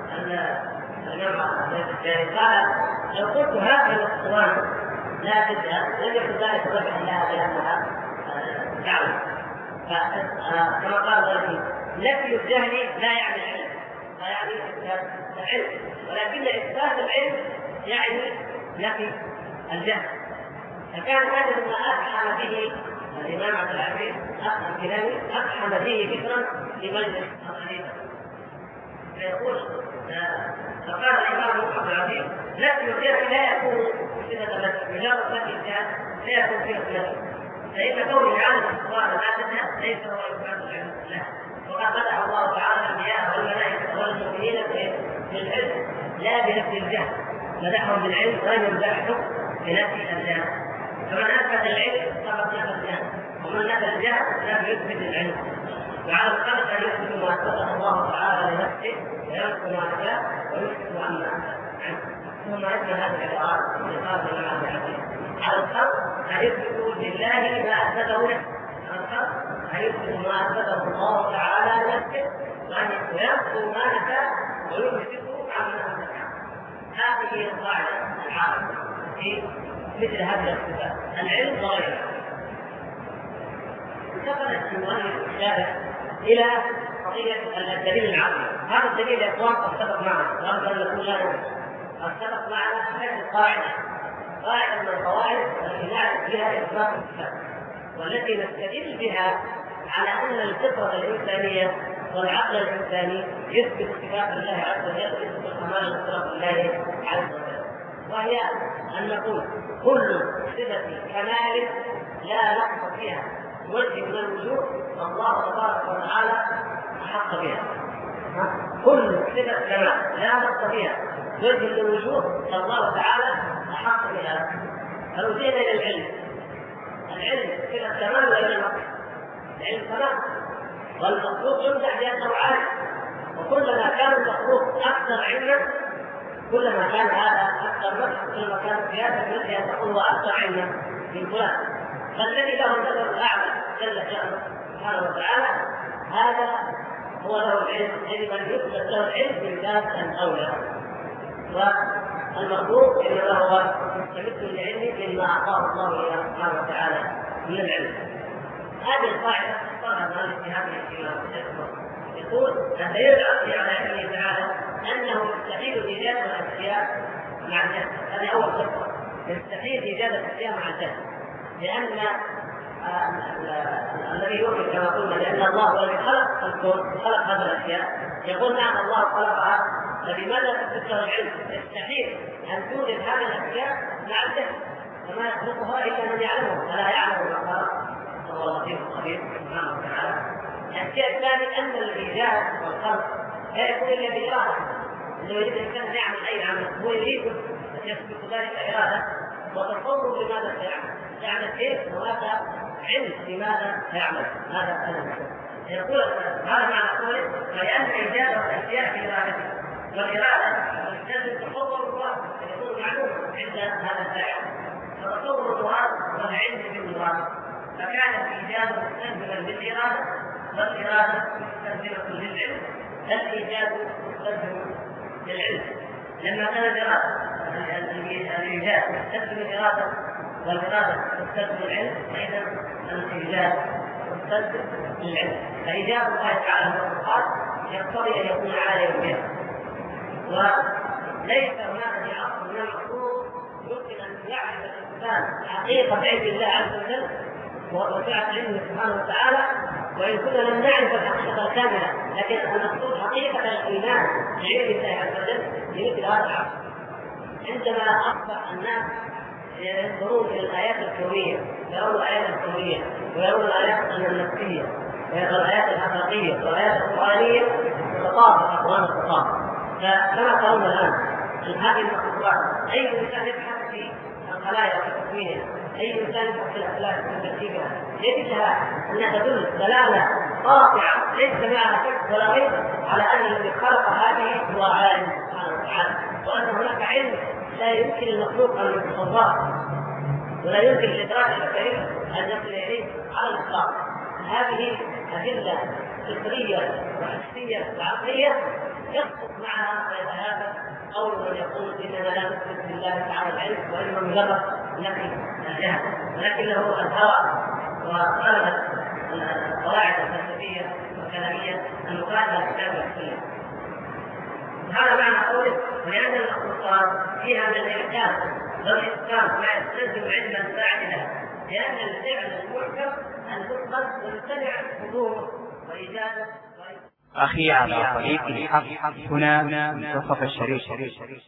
قال لو قلت هذه الاسطوانه لا تجهل لم يكن ذلك رجعا لها بانها تعلم، كما قال ذلك نفي الجهل لا يعني العلم، لا يعني العلم، ولكن اثبات العلم يعني نفي الجهل. فكان هذا ما اقحم به الامام عبد العزيز الكلامي، اقحم به فكرا في مجلس الخليفه، فيقول فقال الإمام عبد العزيز نفي الجهل لا يكون صفة بس، مجرد نفي الجهل لا يكون فيه صفة، فإن كون العالم الصغار لا تجهل ليس هو إثبات العلم له، وقد مدح الله تعالى الأنبياء والملائكة والمؤمنين بالعلم لا بنفي الجهل، مدحهم بالعلم ولم يمدحهم بنفي الجهل، فمن أثبت العلم فقد نفى الجهل، ومن نفى الجهل لم يثبت العلم، وعلى الخلق أن يثبت ما أثبته الله تعالى لنفسه ويذكر ما شاء ويثبت عما عنه. ثم يثبت هذه العبارات في قال الإمام العزيز على الخلق أن يثبتوا لله ما أثبته نفسه، على الخلق أن يثبتوا ما أثبته الله تعالى لنفسه وأن يذكروا ما نشاء ويمسكوا عما نشاء. هذه هي القاعدة العامة في مثل هذه الصفات العلم وغيره. انتقلت المؤلف السابق إلى قضية الدليل العقلي. هذا الدليل يا إخوان اتفق معنا، وأنت أن نكون لا اتفق معنا هذه قاعدة من القواعد التي نعرف بها إثبات الصفات، والتي نستدل بها على أن الفطرة الإنسانية والعقل الإنساني يثبت صفات الله عز وجل، يثبت كمال صفات الله عز وجل، وهي أن نقول كل صفة كمال لا نقص فيها وجه من الوجوه الله تبارك وتعالى أحق بها. كل صفة كمال لا نقص فيها وجه من الوجوه الله تعالى أحق بها. فلو جئنا إلى العلم صفة كمال وإلى النقص، العلم كمال والمخلوق يمدح بأنه عالم، وكلما كان المخلوق أكثر علما كلما كان هذا اكثر نفس كلما كانت زياده مثل ان تقول واكثر علما من فلان. فالذي له النظر الاعلى جل شانه سبحانه وتعالى هذا هو له العلم، يجب ان يثبت له العلم من باب الاولى. والمخلوق انما هو مستمد لعلمه مما اعطاه الله اياه سبحانه وتعالى من العلم. هذه القاعده اختارها مالك في هذه الكلمه، يقول الدليل العقلي على علمه تعالى انه يستحيل ايجاد الاشياء مع الجهل. هذه اول خطوه، يستحيل ايجاد الاشياء مع الجهل، لان الذي يؤمن كما قلنا لان الله هو الذي خلق الكون وخلق هذه الاشياء، يقول نعم الله خلقها، فلماذا تثبت له العلم؟ يستحيل ان توجد هذه الاشياء مع الجهل، فما يخلقها الا من يعلمه، فلا يعلم ما خلق وهو اللطيف الخبير سبحانه وتعالى. الشيء الثاني ان الايجاد والخلق لا يكون الا باراده. لو يريد الانسان ان يعمل اي عمل هو يريد ان يسبق ذلك اراده وتصور لماذا سيعمل شيء هناك علم لماذا سيعمل هذا الامر. يقول هذا معنى قوله فلان ايجاد الاشياء بارادته، والاراده لازم تصور المراد يكون معلوم عند هذا الفاعل، فتصور المراد والعلم بالمراد، فكان الايجاد مستلزما للاراده والاراده مستلزمه للعلم، الايجاد مستلزم للعلم. لما كان الايجاد مستلزم الاراده والاراده مستلزم العلم، فاذا الايجاد مستلزم للعلم. فايجاد الله تعالى المخلوقات يقتضي ان يكون عالما بها، وليس هناك في عصر من المخلوق يمكن ان يعرف الانسان حقيقه علم الله عز وجل وسعه علمه سبحانه وتعالى، وان كنا لم نعرف الحقيقه الكامله، لكن المقصود حقيقه الايمان بعلم الله عز وجل بمثل هذا العصر. عندما اصبح الناس ينظرون الى الايات الكونيه، يرون الايات الكونيه ويرون الايات النفسيه والايات الاخلاقيه والايات القرانيه تتطابق اقوال التطابق. فكما ترون الان هذه المخلوقات اي انسان يبحث في الخلايا وتكوينها، اي انسان يبحث في الافلاك وتركيبها، يجدها انها تدل دلاله قاطعه ليس معها شك ولا ريب على ان الذي خلق هذه هو عالم سبحانه وتعالى، وان هناك علم لا يمكن المخلوق ان يتصوره ولا يمكن الادراك البشري ان يصل اليه على الاطلاق. هذه ادله فطريه وحسيه وعقليه يسقط معها ويتهافت قول من يقول اننا لا نثبت لله تعالى العلم وانما مجرد نفي الجهل، ولكنه الهوى وغلبت القواعد الفلسفيه والكلاميه المخالفه للكتاب والسنه. هذا معنى قوله ولان المخلوقات فيها من الاحكام والاتقان ما يستلزم علما فاعلا، لان الفعل المحكم المطلق يمتنع حضوره وايجاده. أخي على طريق الحق هنا منتصف الشريف. كل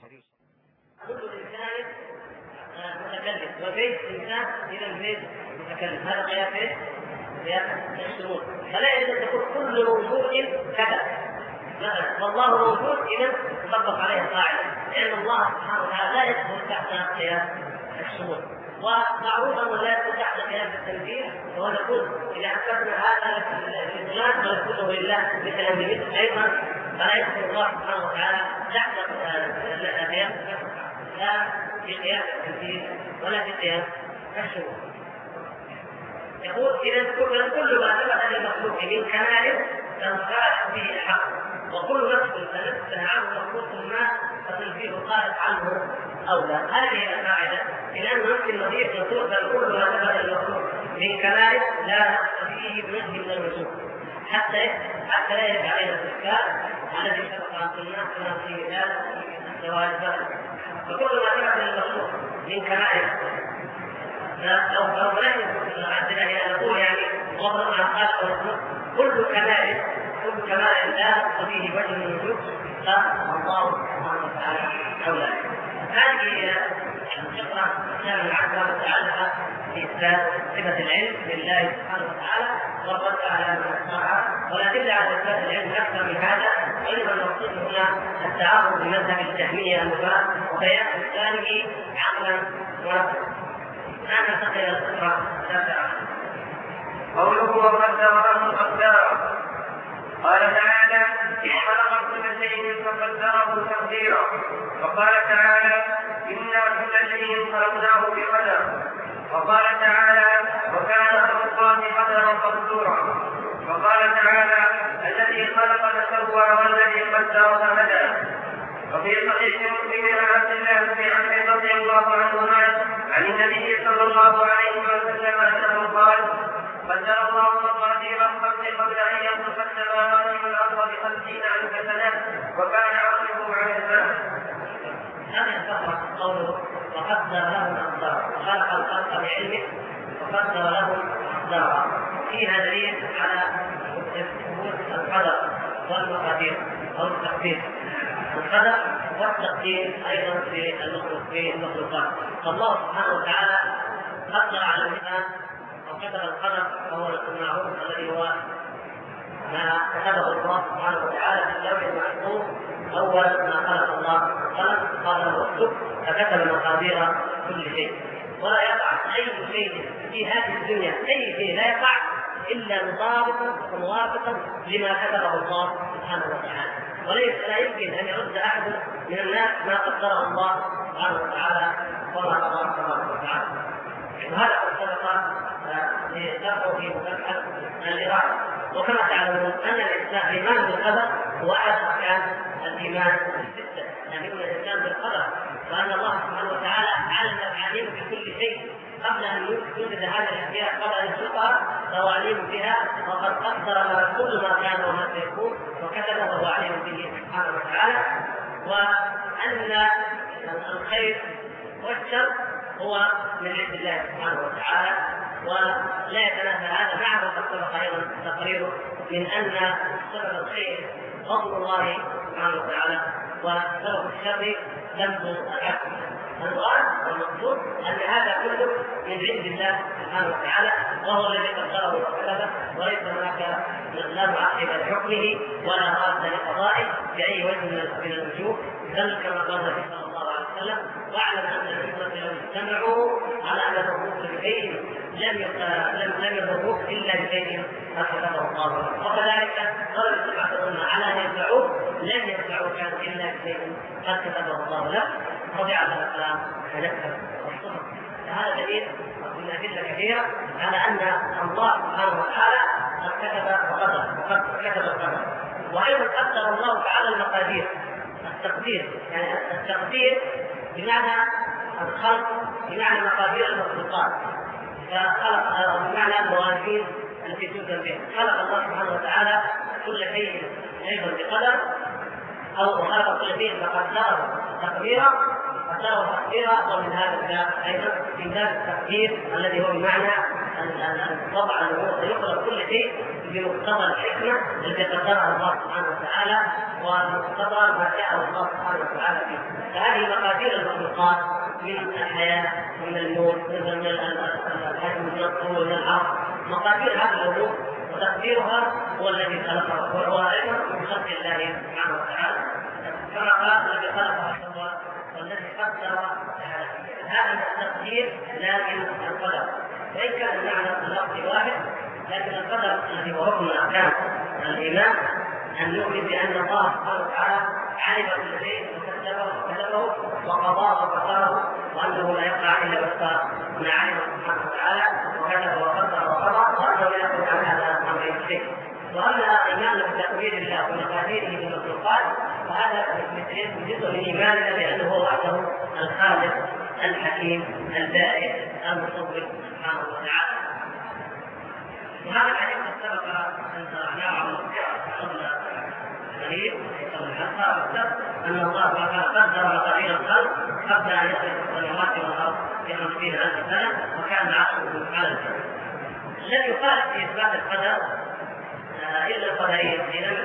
إنسان متكلم وبيت إنسان إلى البيت متكلم، هذا قياسه قياس الشروط. فلا يجب أن تكون كل موجود كذا مثلا والله موجود إذا تطبق عليه القاعدة، لأن الله سبحانه وتعالى لا يدخل تحت قياس الشروط. ومعروف أنه لا يدخل تحت قياس التنزيل، وهو نقول إذا أثبتنا هذا للإسلام فنثبته لله مثلا بمثل أيضا، فلا يدخل الله سبحانه وتعالى تحت قياس لا في قياس التنزيل ولا في قياس الشروط. يقول إذا كل ما ثبت للمخلوق من كمال فالخالق به الحق، وكل نفس تنزه عنه مخلوق ما فتنزيه الخالق عنه أولى. هذه القاعدة لأن يمكن نضيف نصوص كل ما ثبت للمخلوق من كمال لا نقتضيه بوجه من الوجوه حتى لا يجب علينا الإشكال الذي سبق أن قلناه كما في مثال الزواج البدن. وكل ما ثبت للمخلوق من كمال أو لا يمكن أن نقول يعني غضب عن خالق المخلوق كل كمال لا نقتضيه بوجه من الوجوه فالله سبحانه وتعالى أولى. هذه الفقرة كان العقل متعلقة بإثبات صفة العلم لله سبحانه وتعالى والرد على من أصنعها، ولا تدل على إثبات العلم أكثر من هذا، وإنما المقصود هنا التعارض بمذهب الجهمية المباح وبيان إسلامه عقلا ونفسا. الآن ننتقل إلى الفقرة السابعة. قوله وقدر له قدره قال تعالى: خلق كل شيء فقدره تقديرا. وقال تعالى: إنا كل شيء خلقناه بقدر. وقال تعالى: وكان أمر الله قدرا مقدورا. وقال تعالى: الذي خلق فسوى والذي قدر فهدى. وفي صحيح مسلم عن عبد الله بن عمرو رضي الله عنهما عن النبي صلى الله عليه وسلم انه قال: قدر الله مقادير الخلق قبل ان يخلق السماوات والارض ب50,000 سنه وكان عرشه على الماء. هذا يفهم قوله: وقدر له اقدارا، خلق الخلق بعلمه وقدر له اقدارا. فيها دليل على القدر والمقادير او التقدير. القدر والتقدير ايضا في المخلوقات. فالله سبحانه وتعالى قدر على الانسان وكتب القدر وهو المعروف الذي هو ما كتبه الله سبحانه وتعالى في اللوح المحفوظ. اول ما خلق الله القلم قال له اكتب، فكتب مقادير كل شيء. ولا يقع اي شيء في هذه الدنيا، اي شيء لا يقع الا مطابقا وموافقا لما كتبه الله سبحانه وتعالى. لا يمكن ان يرد احد من الناس ما قدره الله سبحانه وتعالى وما قدره سبحانه وتعالى. وهذا قد سبق لشرحه في مسألة الإرادة. وكما تعلمون أن الإيمان بالقدر هو أحد أركان الإيمان الستة، أن يؤمن الإنسان بالقدر، وأن الله سبحانه وتعالى علم بكل شيء قبل أن يوجد هذه الأشياء، قبل أن يخلقها فهو عليم بها، وقد قدر كل ما كان وما سيكون وكتبه وهو عليم به سبحانه وتعالى. وأن الخير والشر هو من عند الله سبحانه وتعالى، ولا يتنافى هذا معه. وقد سبق ايضا تقريره من ان سبب الخير فضل الله سبحانه وتعالى، وسبب الشر ذنب العبد. المراد والمقصود ان هذا كله من عند الله سبحانه وتعالى، وهو الذي قدره وكتبه، وليس هناك لا معقب لحكمه ولا راد لقضائه باي وجه من الوجوه. بل كما قال النبي صلى الله عليه وسلم: واعلم ان الامه لو اجتمعوا على ان يضروك بشيء لم يضروك الا بشيء قد كتبه الله. وكذلك قال السبعه الامه على ان ينفعوك لن ينفعوك الا بشيء قد كتبه الله لك. رجع هذا الكلام تذكر والصبر. هذا دليل من ادله كثيره على ان الله سبحانه وتعالى قد كتب وقدر، وقد كتب القدر. وايضا قدر الله تعالى المقادير. التقدير يعني التقدير بمعنى الخلق، بمعنى مقادير المخلوقات، فخلق بمعنى الموازين التي توزن بها. خلق الله سبحانه وتعالى كل شيء ايضا بقدر، او خلق كل شيء فقدره تقديرا، ومن هذا الباب ايضا من باب التقدير الذي هو بمعنى الوضع الذي يخلق كل شيء بمقتضى الحكمه التي قدرها الله سبحانه وتعالى ومقتضى ما شاء الله سبحانه وتعالى فيه. فهذه مقادير المخلوقات من الحياه ومن الموت من الحجم من الطول من العرض، مقادير هذه الامور وتقديرها هو الذي خلقها، وهو ايضا من خلق الله سبحانه وتعالى. كما قال: الذي خلق فسوى والذي قدر فهدى. هذا التقدير لازم القدر، وان كان المعنى اللفظي واحد، لكن القدر الذي هو ركن من اركان الايمان ان نؤمن بان الله سبحانه وتعالى علم كل شيء وكتبه وقضاه وقدره، وانه لا يقع الا وفق ما علم سبحانه وتعالى وكتب وقدر وقضى، وانه لا يكون عن هذا امر شيء. واما ايماننا بتقدير الله ومقاديره بالمخلوقات فهذا جزء من ايماننا بانه هو وحده الخالق الحكيم البارئ المصور سبحانه وتعالى. وهذا الحديث قد سبق ان شرعناه عن قبل قليل قبل الحلقه، ان الله تعالى قدر مقادير الخلق قبل ان يخلق السماوات والارض في 50,000 سنه، وكان عقله على الجنه. الذي يخالف في اثبات القدر الا القدريه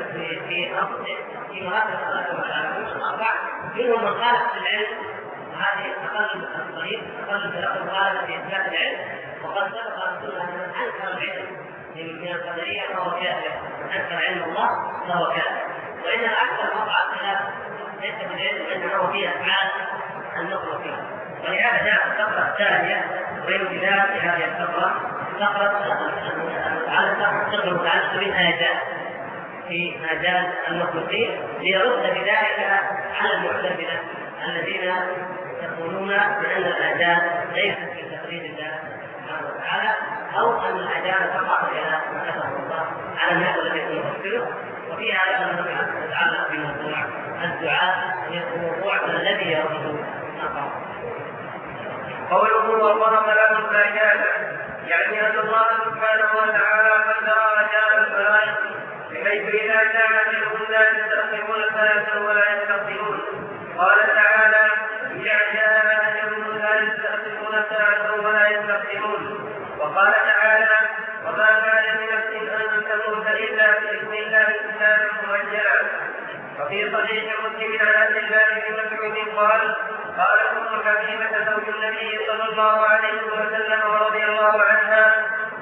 في مراتب الاربع، منهم من خالف في العلم، وهذه اقل الطريق، اقل فرق المخالفه في اثبات العلم. وقد سبق ان قلنا ان من انكر العلم من القدريه فهو كافر، من انكر علم الله فهو كافر. وان اكثر وقع الخلاف ليس بالعلم انه في افعال المخلوقين. ولهذا جاء الفقره الثانيه وبين بذات هذه الفقره فقره المتعلقه بالآيات. في آجال المخلوقين ليرد بذلك على المعتزلة الذين يقولون بأن الآجال ليست في تقدير الله سبحانه وتعالى، أو أن الآجال تقع إلى ما كتبه الله على الناس الذي يفسره. وفيها أيضا نبحث تعالى في موضوع الدعاء، الموضوع الذي يرده أقام. قوله وضرب لهم آجالا يعني أن الله سبحانه وتعالى قدر آجال الخلائق بحيث إذا جاء أجلهم لا يستأخرون ساعة ولا يستقدمون. قال تعالى إذا جاء أجلهم لا يستأخرون ساعة ولا يستقدمون. وقال تعالى وما كان لنفس أن تموت إلا بإذن الله كتابا مؤجلا. وفي صحيح مسلم عن عبد الله بن مسعود قال قال أم حبيبة زوج النبي صلى الله عليه وسلم ورضي الله عنها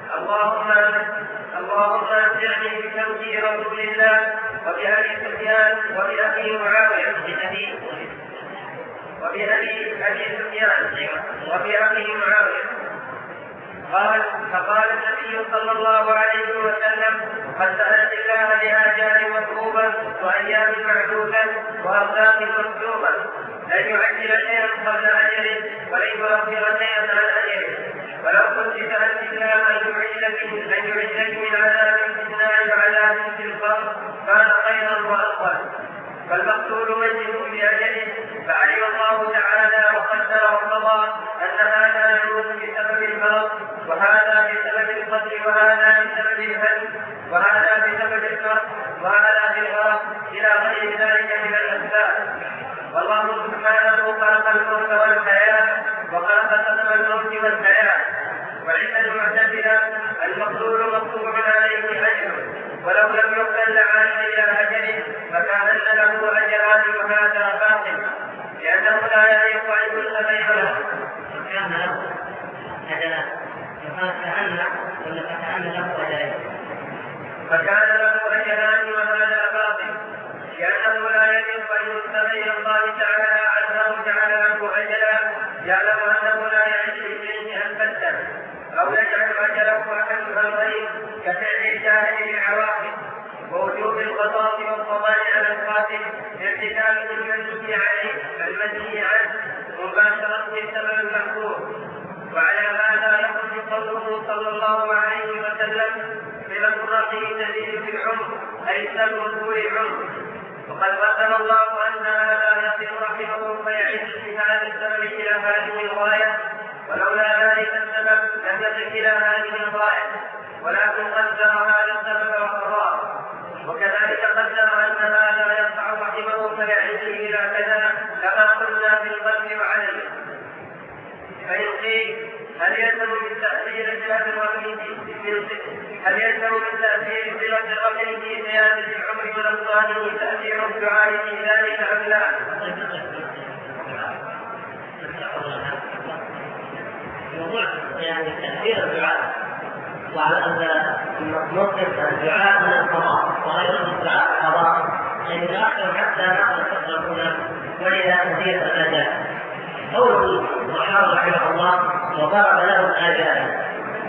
اللهم أمتعني بزوج رسول الله وبأبي سفيان وبأبي معاوية وبأبي سفيان وبأبي معاوية. قال فقال النبي صلى الله عليه وسلم قد سألت الله بآجال مطلوبة وأيام معدودة وأرزاق مكتوبة لن يعجل شيئا قبل أجله ولن يؤخر شيئا عن أجله. ولو كنت سألت الله أن يعجلك من عذاب في النار وعذاب في القبر كان خيرا وأفضل. فالمقتول مجد بأجله فعلم الله تعالى وقدر وقضى أن هذا يموت بسبب المرض وهذا بسبب القتل وهذا بسبب الهدم وهذا بسبب المرض وهذا بالغرق إلى غير ذلك من الأسباب. والله سبحانه خلق الموت والحياة وخلق سبب الموت والحياة. وعند المعتزلة المقتول مكتوب عليه أجله ولو لم يقبل عاش إلى أجله فكأن له أجران وهذا باطل لأنه لا يليق أن يسمى له. كان له أجلان فكان له أجلان وهذا باطل لأنه لا يليق أن يسمى الله تعالى عنه جعل له أجلا يعلم أنه لا يعيش إليه البتة أو يجعل أجله أحد الأمرين كفعل الجاهل بالعواقب ووجوب القصاص والقضاء على القاتل ارتكاب المنهي عنه مباشرة بسبب المحظور. وعلى هذا يخرج قوله صلى الله عليه وسلم صلة الرحم تزيد في العمر أي سبب طول العمر. وقد قدر الله أن هذا يصل رحمه فيعيش في هذا السبب إلى هذه الغاية ولولا ذلك السبب لم يصل إلى هذه الغاية ولكن قدر هذا السبب وقضاه. وكذلك قدر أن هذا يقطع رحمه فيعيش إلى كذا كما قلنا في القتل وعدمه. فإن قيل هل يلزم من تأثير صلة الرحم في زيادة العمر ونقصانه تأثير الدعاء في ذلك أم لا؟ موضوع يعني تأثير الدعاء وعلى أن نطلق الدعاء من القضاء وغير الدعاء القضاء لأن نأخذ حتى نأخذ الفترة الأولى وإلى تأثير الآجال. قول الصحابة رحمه الله وضرب لهم آجالا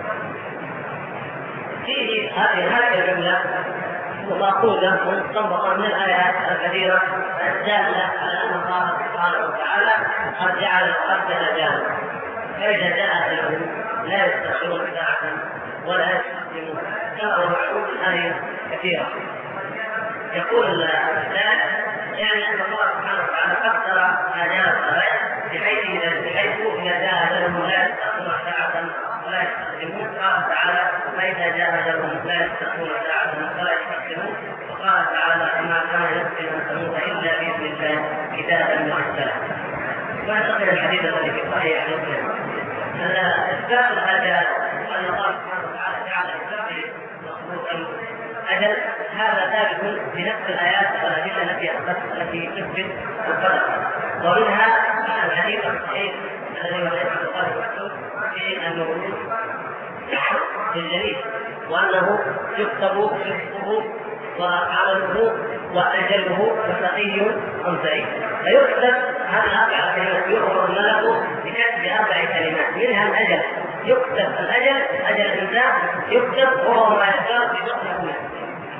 فيه هذه الجملة مأخوذة ومستنبطة من الآيات الكثيرة الدالة على أن الله سبحانه وتعالى قد جعل القلب آجالا فإذا جاء أجلهم لا يستأخرون ساعة ولا يستقدمون كما هو معلوم من آية كثيرة. يقول الإنسان يعني أن الله سبحانه وتعالى قدر آجال الخلائق بحيث إذا جاء أجلهم لا يستأخرون ساعة ولا يستقدمون. قال تعالى فإذا جاء أجلهم لا يستأخرون ساعة ولا يستقدمون. وقال تعالى ما كان يمكن أن تموت إلا بإذن الله كتابا مؤجلا. واعتقد الحديث الذي في صحيح مسلم أن إثبات الآجال وأن الله سبحانه وتعالى جعل إثباته مخلوقا أجل هذا ثابت بنفس الآيات والأدلة التي تثبت القدر. ومنها الحديث الصحيح الذي وضعه البخاري ومسلم في المولود للجليل وأنه يكتب رزقه وعمله وأجله وشقي أم سعيد فيكتب هذه 4 كلمات يؤمر الملك بكتب 4 كلمات منها الأجل يكتب الأجل أجل الإنسان يكتب وهو ما يشاء بحكم الله.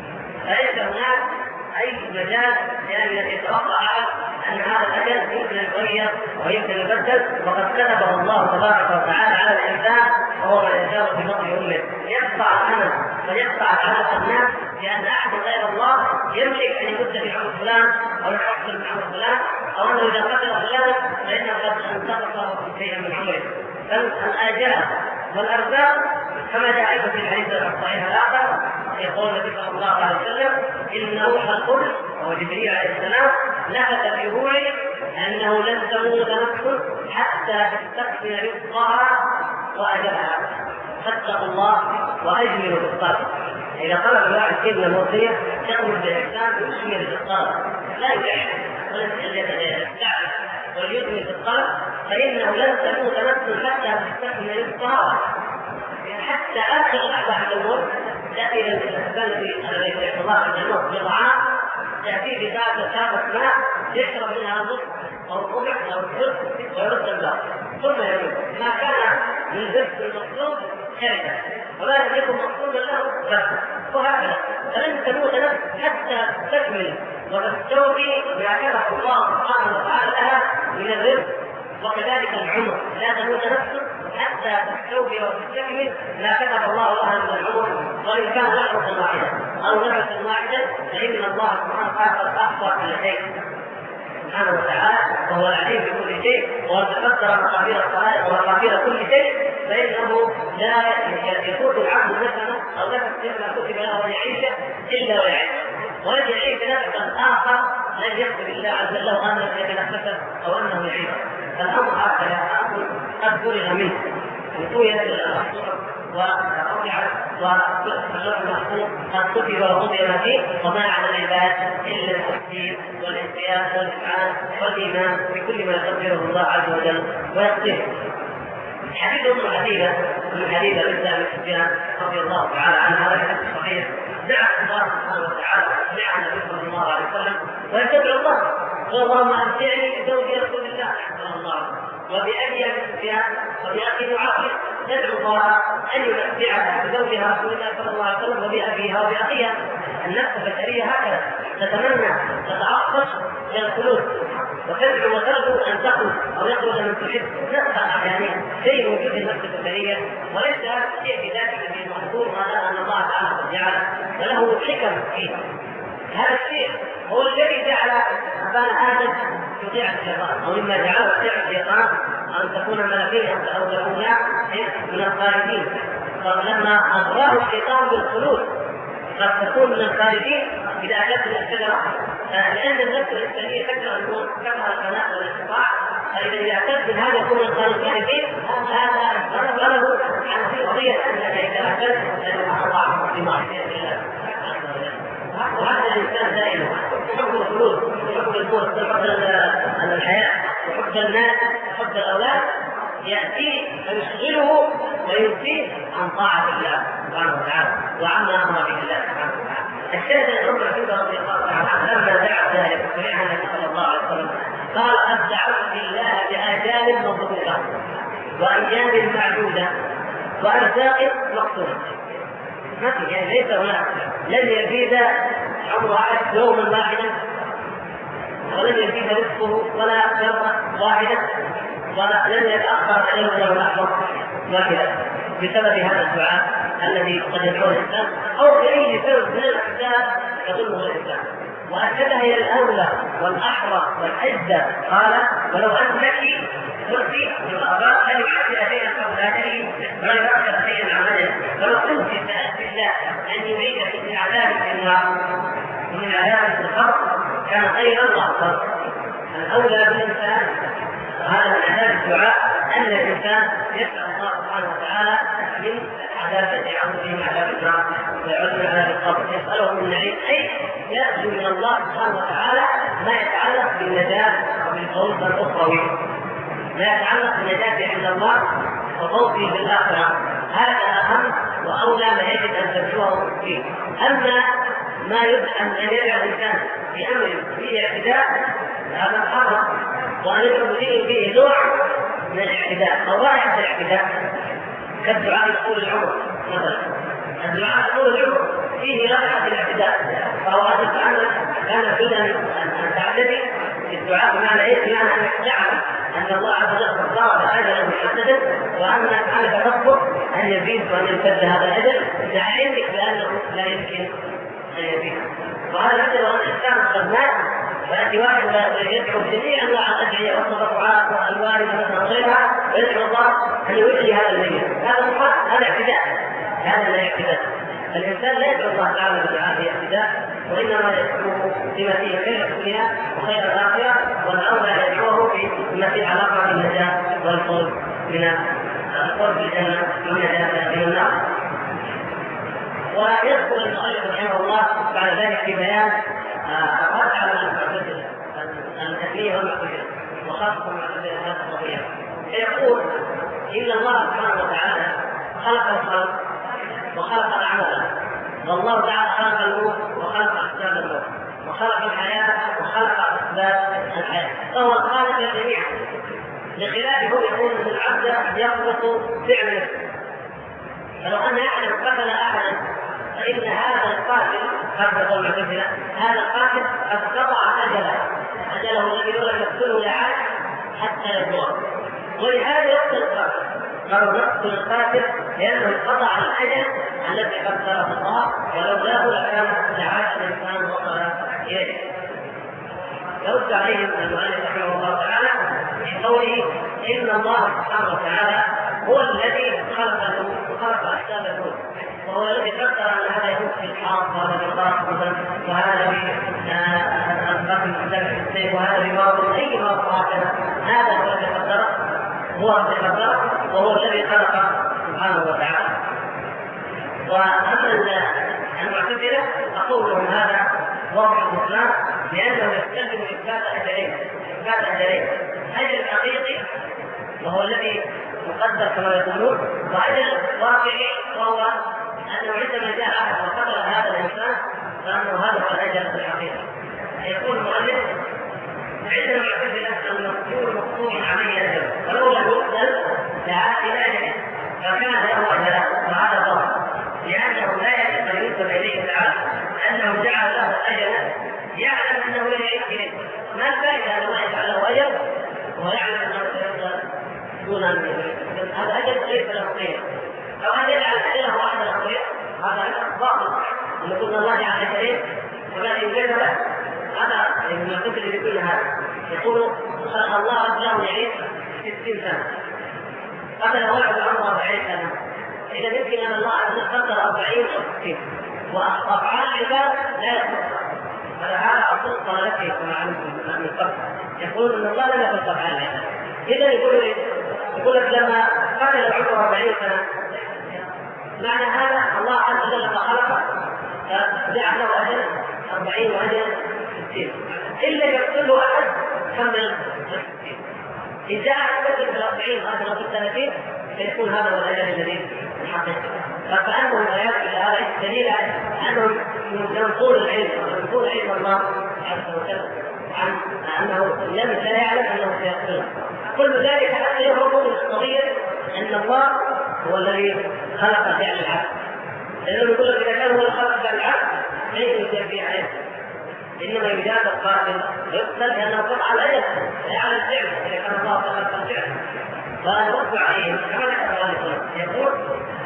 فليس هناك أي مجال لأن يتوقع أن هذا الأجل يمكن أن يغير ويمكن أن يبدل، وقد كتبه الله تبارك وتعالى على الإنسان وهو الإنسان في بطن أمه. يقطع الأمل ويقطع عادة الناس لأن أحد غير الله يملك أن يمد في عمر فلان أو يحصل من عمر فلان، أو أنه إذا قتل فلانا فإنه قد انتقص له شيئا من عمره. فالآجال والأرزاق كما جاء أيضا في الحديث الصحيح الآخر يقول النبي صلى الله عليه وسلم إن روح القدس وهو جبريل عليه السلام نفث في روحي أنه لن تموت نفس حتى تستكمل رزقها وأجلها، فاتقوا الله وأجملوا في الطلب. إذا طلب الواحد كلمة موصية يأمر بالإحسان ويجمل في الطلب، لا يلح ويستعجل ويجمل في الطلب، فإنه لن تموت نفس حتى تستكمل رزقها. حتى آخر لحظة عند الموت تأتي إلى الإنسان الذي يحتضر عند الموت بضعاف، تأتي بكاسة ماء يشرب منها النصف أو الربع أو الثلث ويرد الباقي ثم يموت. ما كان من ذكر المقصود كرهه وما لم يكن مقصودا له بس، وهكذا. فلن تموت نفس حتى تكمل وتستوفي ما كتب الله سبحانه وتعالى لها من الرزق، وكذلك العمر لا تموت نفس حتى تستوفي وتستكمل ما كتب الله لها من العمر، وإن كان لحظة واحدة أو نفسا واحدة فإن الله سبحانه وتعالى قد أحصى كل شيء سبحانه وتعالى، وهو العليم بكل شيء، وقد قدر مقادير الخلائق ومقادير كل شيء، فإنه لا يفوت العبد نفسه أو نفس مما كتب له أن يعيش إلا ويعيش، ولن يعيش نفسا آخر لن يكتب الله عز وجل أنه يتنفس أو أنه يعيش. فالأمر هكذا قد فرغ منه وطويت الأمر ورفعت واللوح المحفوظ قد كتب وقضي ما فيه، وما على العباد إلا التسليم والانقياد والإفعال والإيمان بكل ما يقدره الله عز وجل ويقدره. حديث أم حبيبة بنت أبي سفيان رضي الله تعالى عنها هذا الحديث صحيح، دعا الله سبحانه وتعالى دعا النبي صلى الله عليه وسلم ويتبع الله اللهم أمتعني بزوج رسول الله صلى الله عليه وسلم وبأبي أبي سفيان وبأخي معاوية، تدعو الله أن يمتعها بزوجها رسول الله صلى الله عليه وسلم وبأبيها وبأخيها. النفس البشرية هكذا تتمنى تتعطش إلى الخلود وتدعو وترجو أن تخرج أو يخرج من تحب نفسها، يعني شيء موجود في النفس البشرية وليس هذا الشيء في ذاته الذي محظور هذا أن الله تعالى قد جعله وله حكم فيه. هذا الشيء هو الذي جعل أبانا آدم يطيع الشيطان، أو مما جعله يطيع الشيطان أن تكون ملكين أو تكون من الخارجين. فلما أغراه الشيطان بالخلود قد تكون من الخارجين إذا أكلت من الشجرة، لأن النفس الإنسانية تكره الموت كره الفناء والاستطاع، فإذا اعتد بهذا يكون من الخارجين هذا ضربه عن في قضية أنك إذا أكلت فإنه أضاع بمعصية الله. وهذا الإنسان دائما يحب الخلود يحب الموت يحب الحياة يحب الناس يحب الأولاد، يأتيه فيشغله وينسيه عن طاعة الله سبحانه وتعالى وعما أمر به الله سبحانه وتعالى. الشاهد أن عمر رضي الله تعالى لما دعا ذلك سمعها النبي صلى الله عليه وسلم قال أدعوت الله بآجال مضبوطة وأيام معدودة وأرزاق مقصودة. ما في يعني ليس هناك لن يزيد عمر أحد يوما واحدا ولن يزيد رزقه ولا يوما واحدا ولن يتأخر عليه ولا لحظة واحدة بسبب هذا الدعاء الذي قد يدعوه الإنسان أو بأي سبب من الأسباب يظنه الإنسان. وأكدها هي الأولى والأحرى والأجدى. قال ولو أنك قلت للآباء هل يحسن شيئا قبل هذه ولا يؤخر شيئا عمله، ولو كنت سألت الله أن يعيدك من عذاب النار ومن عذاب القبر كان خيرا وأفضل. الأولى بالإنسان هذا هذا الدعاء أن الإنسان يسأل الله سبحانه وتعالى من عذاب يعود به من عذاب النار ويعود من عذاب القبر، يسأله من النعيم، أي يأتي من الله سبحانه وتعالى ما يتعلق بالنجاة وبالفوز الأخروي، ما يتعلق بالنجاة عند الله وفوزه بالآخرة. هذا أهم وأولى ما يجب أن ترجوه فيه. أما ما يدعى أن يدعى الإنسان بأمر فيه اعتداء هذا حرام، وأن يدعو فيه نوع من الاعتداء أو رائحة الاعتداء كالدعاء لطول العمر مثلا الدعاء طول العمر فيه رفعة الاعتداء، فهو هذا كان بد أن تعتدي في الدعاء بمعنى إيه؟ بمعنى أن تعلم أن الله عز وجل ضرب أجلا محددا وأنك عليك تصبر أن يزيد وأن يمتد هذا الأجل لعلمك بأنه لا يمكن أن يزيد. وهذا الأجل وأن الإنسان قد مات فيأتي واحد يدعو جميع أنواع الأدعية والتضرعات والألوان مثلا غيرها ويدعو الله أن يحيي هذا الميت، هذا اعتداء، هذا لا اعتداء. الإنسان لا يدعو الله تعالى بدعاء في اعتداء، وإنما يدعوه بما فيه خير الدنيا وخير الآخرة، والأولى يدعوه بما فيه علاقة بالنجاة والفوز من الفوز بالجنة من النار. ويذكر المؤلف رحمه الله بعد ذلك في بيان الرد على المعتزلة الأهلية والمعتزلة وخاصة المعتزلة هذه القضية، فيقول إن الله سبحانه وتعالى خلق الخلق وخلق الأعمال، والله تعالى خلق الموت وخلق أسباب الموت وخلق الحياة وخلق أسباب الحياة، فهو الخالق جميعا. بخلافه يقول أن العبد يخلق فعل نفسه، فلو أن أحد قتل أحدا فإن هذا القاتل قد المعتزلة هذا القاتل قد قطع أجله الذي لم يقتله لعاد حتى يبلغ، ولهذا يقتل القاتل. قالوا نقتل القاتل لأنه قطع الأجل الذي قدره الله، ولولاه لكان لعاد الإنسان وصل إليه. يرد عليهم المؤلف رحمه الله تعالى في قوله إن الله سبحانه وتعالى هو الذي خلق الموت وخلق أسباب الموت، وهو الذي قدر أن هذا يموت في الحرب وهذا بالضغط وهذا بالقتل بسبب السيف وهذا بمرض أي مرض هكذا، هذا هو الذي قدره، هو الذي قدره وهو الذي خلق سبحانه وتعالى. وأما المعتزلة أقول لهم هذا واضح الإسلام لأنه يستلزم إثبات أجلين، أجل حقيقي وهو الذي مقدر كما يقولون، وأجل واقعي وهو أنه عندما جاء أحد وقتل هذا الإنسان فأنه هذا هو الأجل الحقيقي. يقول المؤلف عندما يعتزل المقتول مقطوع عليه أجل ولو لم يقتل دعا إلى أجله فكان له أجلان، وهذا ضرر لأنه لا يجب أن ينسب إليه تعالى أنه جعل له أجلا يعلم أنه لا يعيش إليه. ما الفائدة أنه لا يجعل له أجل ويعلم أنه سيصل دون هذا أجل ليس له قيمة، أو أن يجعل أجله واحد له قيمة، هذا باطل. أن قلنا الله جعل أجلين ولكن غير له، هذا ابن القتل يقول هذا، يقول خلق الله رجلا يعيش 60 سنة قتل واحد عمره 40 سنة، إذا يمكن أن الله عز وجل قدر 40 أو 60 وأفعال العباد لا يخلق. هذا أصل طالته كما علمتم من قبل، يقول أن الله لم يخلق أفعال العباد. إذا يقول لك لما قتل العمر 40 سنة معنى هذا الله عز وجل لما خلقه جعل له أجل 40 وأجل 60 إلا يقتله أحد كمل 60. إذا جاء أحد في 40 وأجل في 30 فيكون هذا هو الأجل الجديد الحقيقي. فكأنهم آيات إلى هذا الدليل أنهم ينقول العلم وينقول علم الله عز وجل عن أنه لا يعلم أنه سيقتله. كل ذلك حتى يفرقوا من القضية أن الله هو الذي خلق فعل العبد، لأنه يقول لك إذا كان هو خلق فعل العبد ليس يجاب عليه، إنما يجاب القاتل ويقتل لأنه قطع الأجل لا على الفعل إذا كان الله خلق الفعل. فالرد عليهم كما ذكر يقول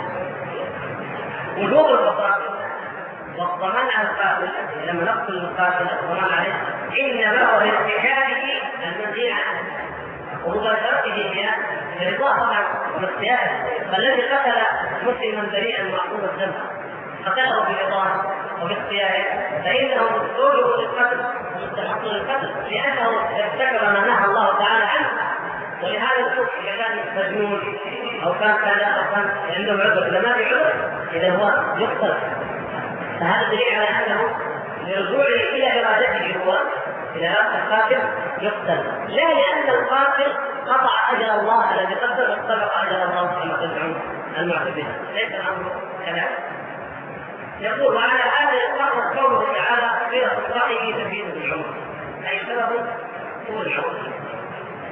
وجوب القصاص والضمان على القاتل لما نقتل القاتل الضمان عليه إنما هو ارتكابه المنهي عنه ومباشرته بها برضاه طبعا باختياره. فالذي قتل مسلما بريئا معصوم الذنب قتله برضاه وباختياره فإنه مسؤول للقتل مستحق للقتل لأنه ارتكب ما نهى الله تعالى عنه. ولهذا نشوف إذا كان مجنون أو كان كذا أو كان عنده عذر، إذا ما في عذر إذا هو يقتل. فهذا دليل على أنه لرجوعه إلى إرادته هو إلى القاتل يقتل، لا لأن القاتل قطع أجل الله الذي قدر واخترق أجل الله كما تدعون المعتزلة، ليس الأمر كذلك. يقول وعلى هذا يقرر قوله تعالى في إصلاحه تفيد بالعمر أي سبب طول العمر.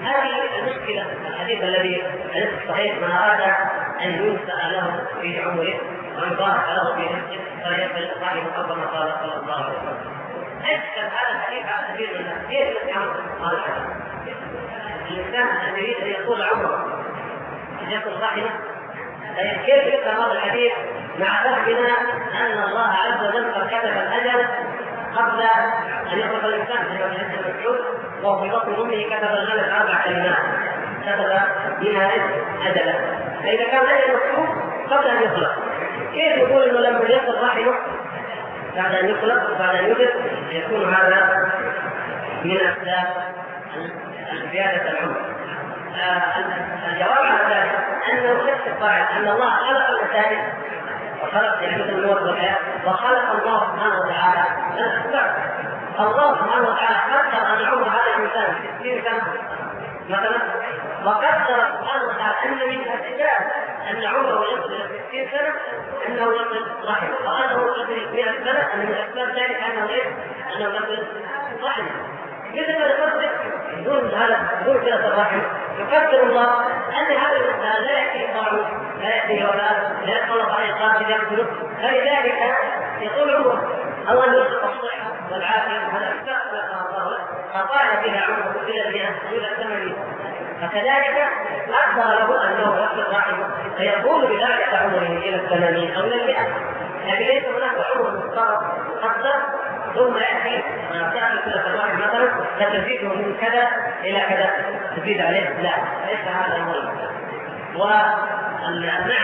هذه المشكلة. الحديث الذي ليس صحيح: من أراد أن ينسأ له في عمره ويبارك له في رزقه فليقبل صاحبه أو كما قال صلى الله عليه وسلم. أشكل هذا الحديث على سبيل الله. كيف يتعامل هذا الحديث؟ الإنسان الذي يريد أن يطول عمره يصل رحمه، كيف يفهم هذا الحديث مع فهمنا أن الله عز وجل قد كتب الأجل قبل أن يخلق الإنسان في حديث المسعود: وهو في بطن أمه كتب الغلب 4 كلمات كتب منها أجلا. فإذا كان أجل مكتوب قبل أن يخلق، كيف يقول إنه لما يصل رحمه بعد أن يخلق وبعد أن يوجد يكون هذا من أسباب زيادة العمر؟ الجواب على ذلك أنه نفس القاعدة أن الله خلق الإنسان وخلق يعني مثل الموت والحياة، وخلق الله سبحانه وتعالى الله سبحانه وتعالى قدر أن عمر هذا الإنسان 60 سنة مثلا، وقدر سبحانه وتعالى أن من الأسباب أن عمره يصل إلى 60 سنة أنه يصل رحمه، وأنه يصل إلى 100 سنة أن من أسباب ذلك أنه يصل رحمه. مثل ما نقدر دون كذا الرحم يقدر الله أن هذا الإنسان لا يأتيه طاعون، لا يأتيه أولاد، لا يتطلب عليه قاتل يقتله، فلذلك يطول عمره أو أن يرزق الصحة والعافية. هذا أسباب الله أطال بها عمره إلى 100 إلى 80، فكذلك أقدر له أنه يصل رحمه فيكون بذلك عمره إلى 80 أو إلى 100. لكن ليس هناك عمر مفترض أكثر ثم يأتي تأتي كل الواحد مثلا فتزيده من كذا إلى كذا تزيد عليه، لا، ليس هذا المرض. والمعنى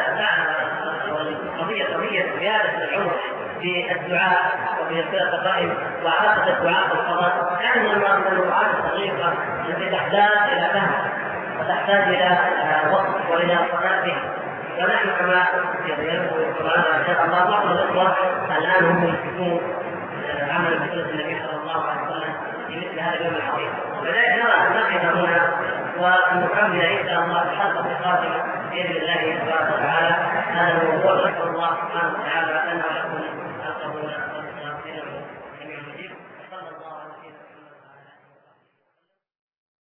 قضية زيادة العمر في الدعاء وفي صلة الرحم وعلاقة الدعاء بالقضاء كان من الموضوعات الدقيقة التي تحتاج إلى فهم وتحتاج إلى وقت وإلى صلاة. ونحن كما يذكر إن شاء الله بعض الإخوة الآن هم يمسكون عمل بسنة النبي صلى الله عليه وسلم في مثل هذا اليوم العظيم، وذلك نرى أن نقف هنا ونكمل إن شاء الله الحلقة القادمة بإذن الله تبارك وتعالى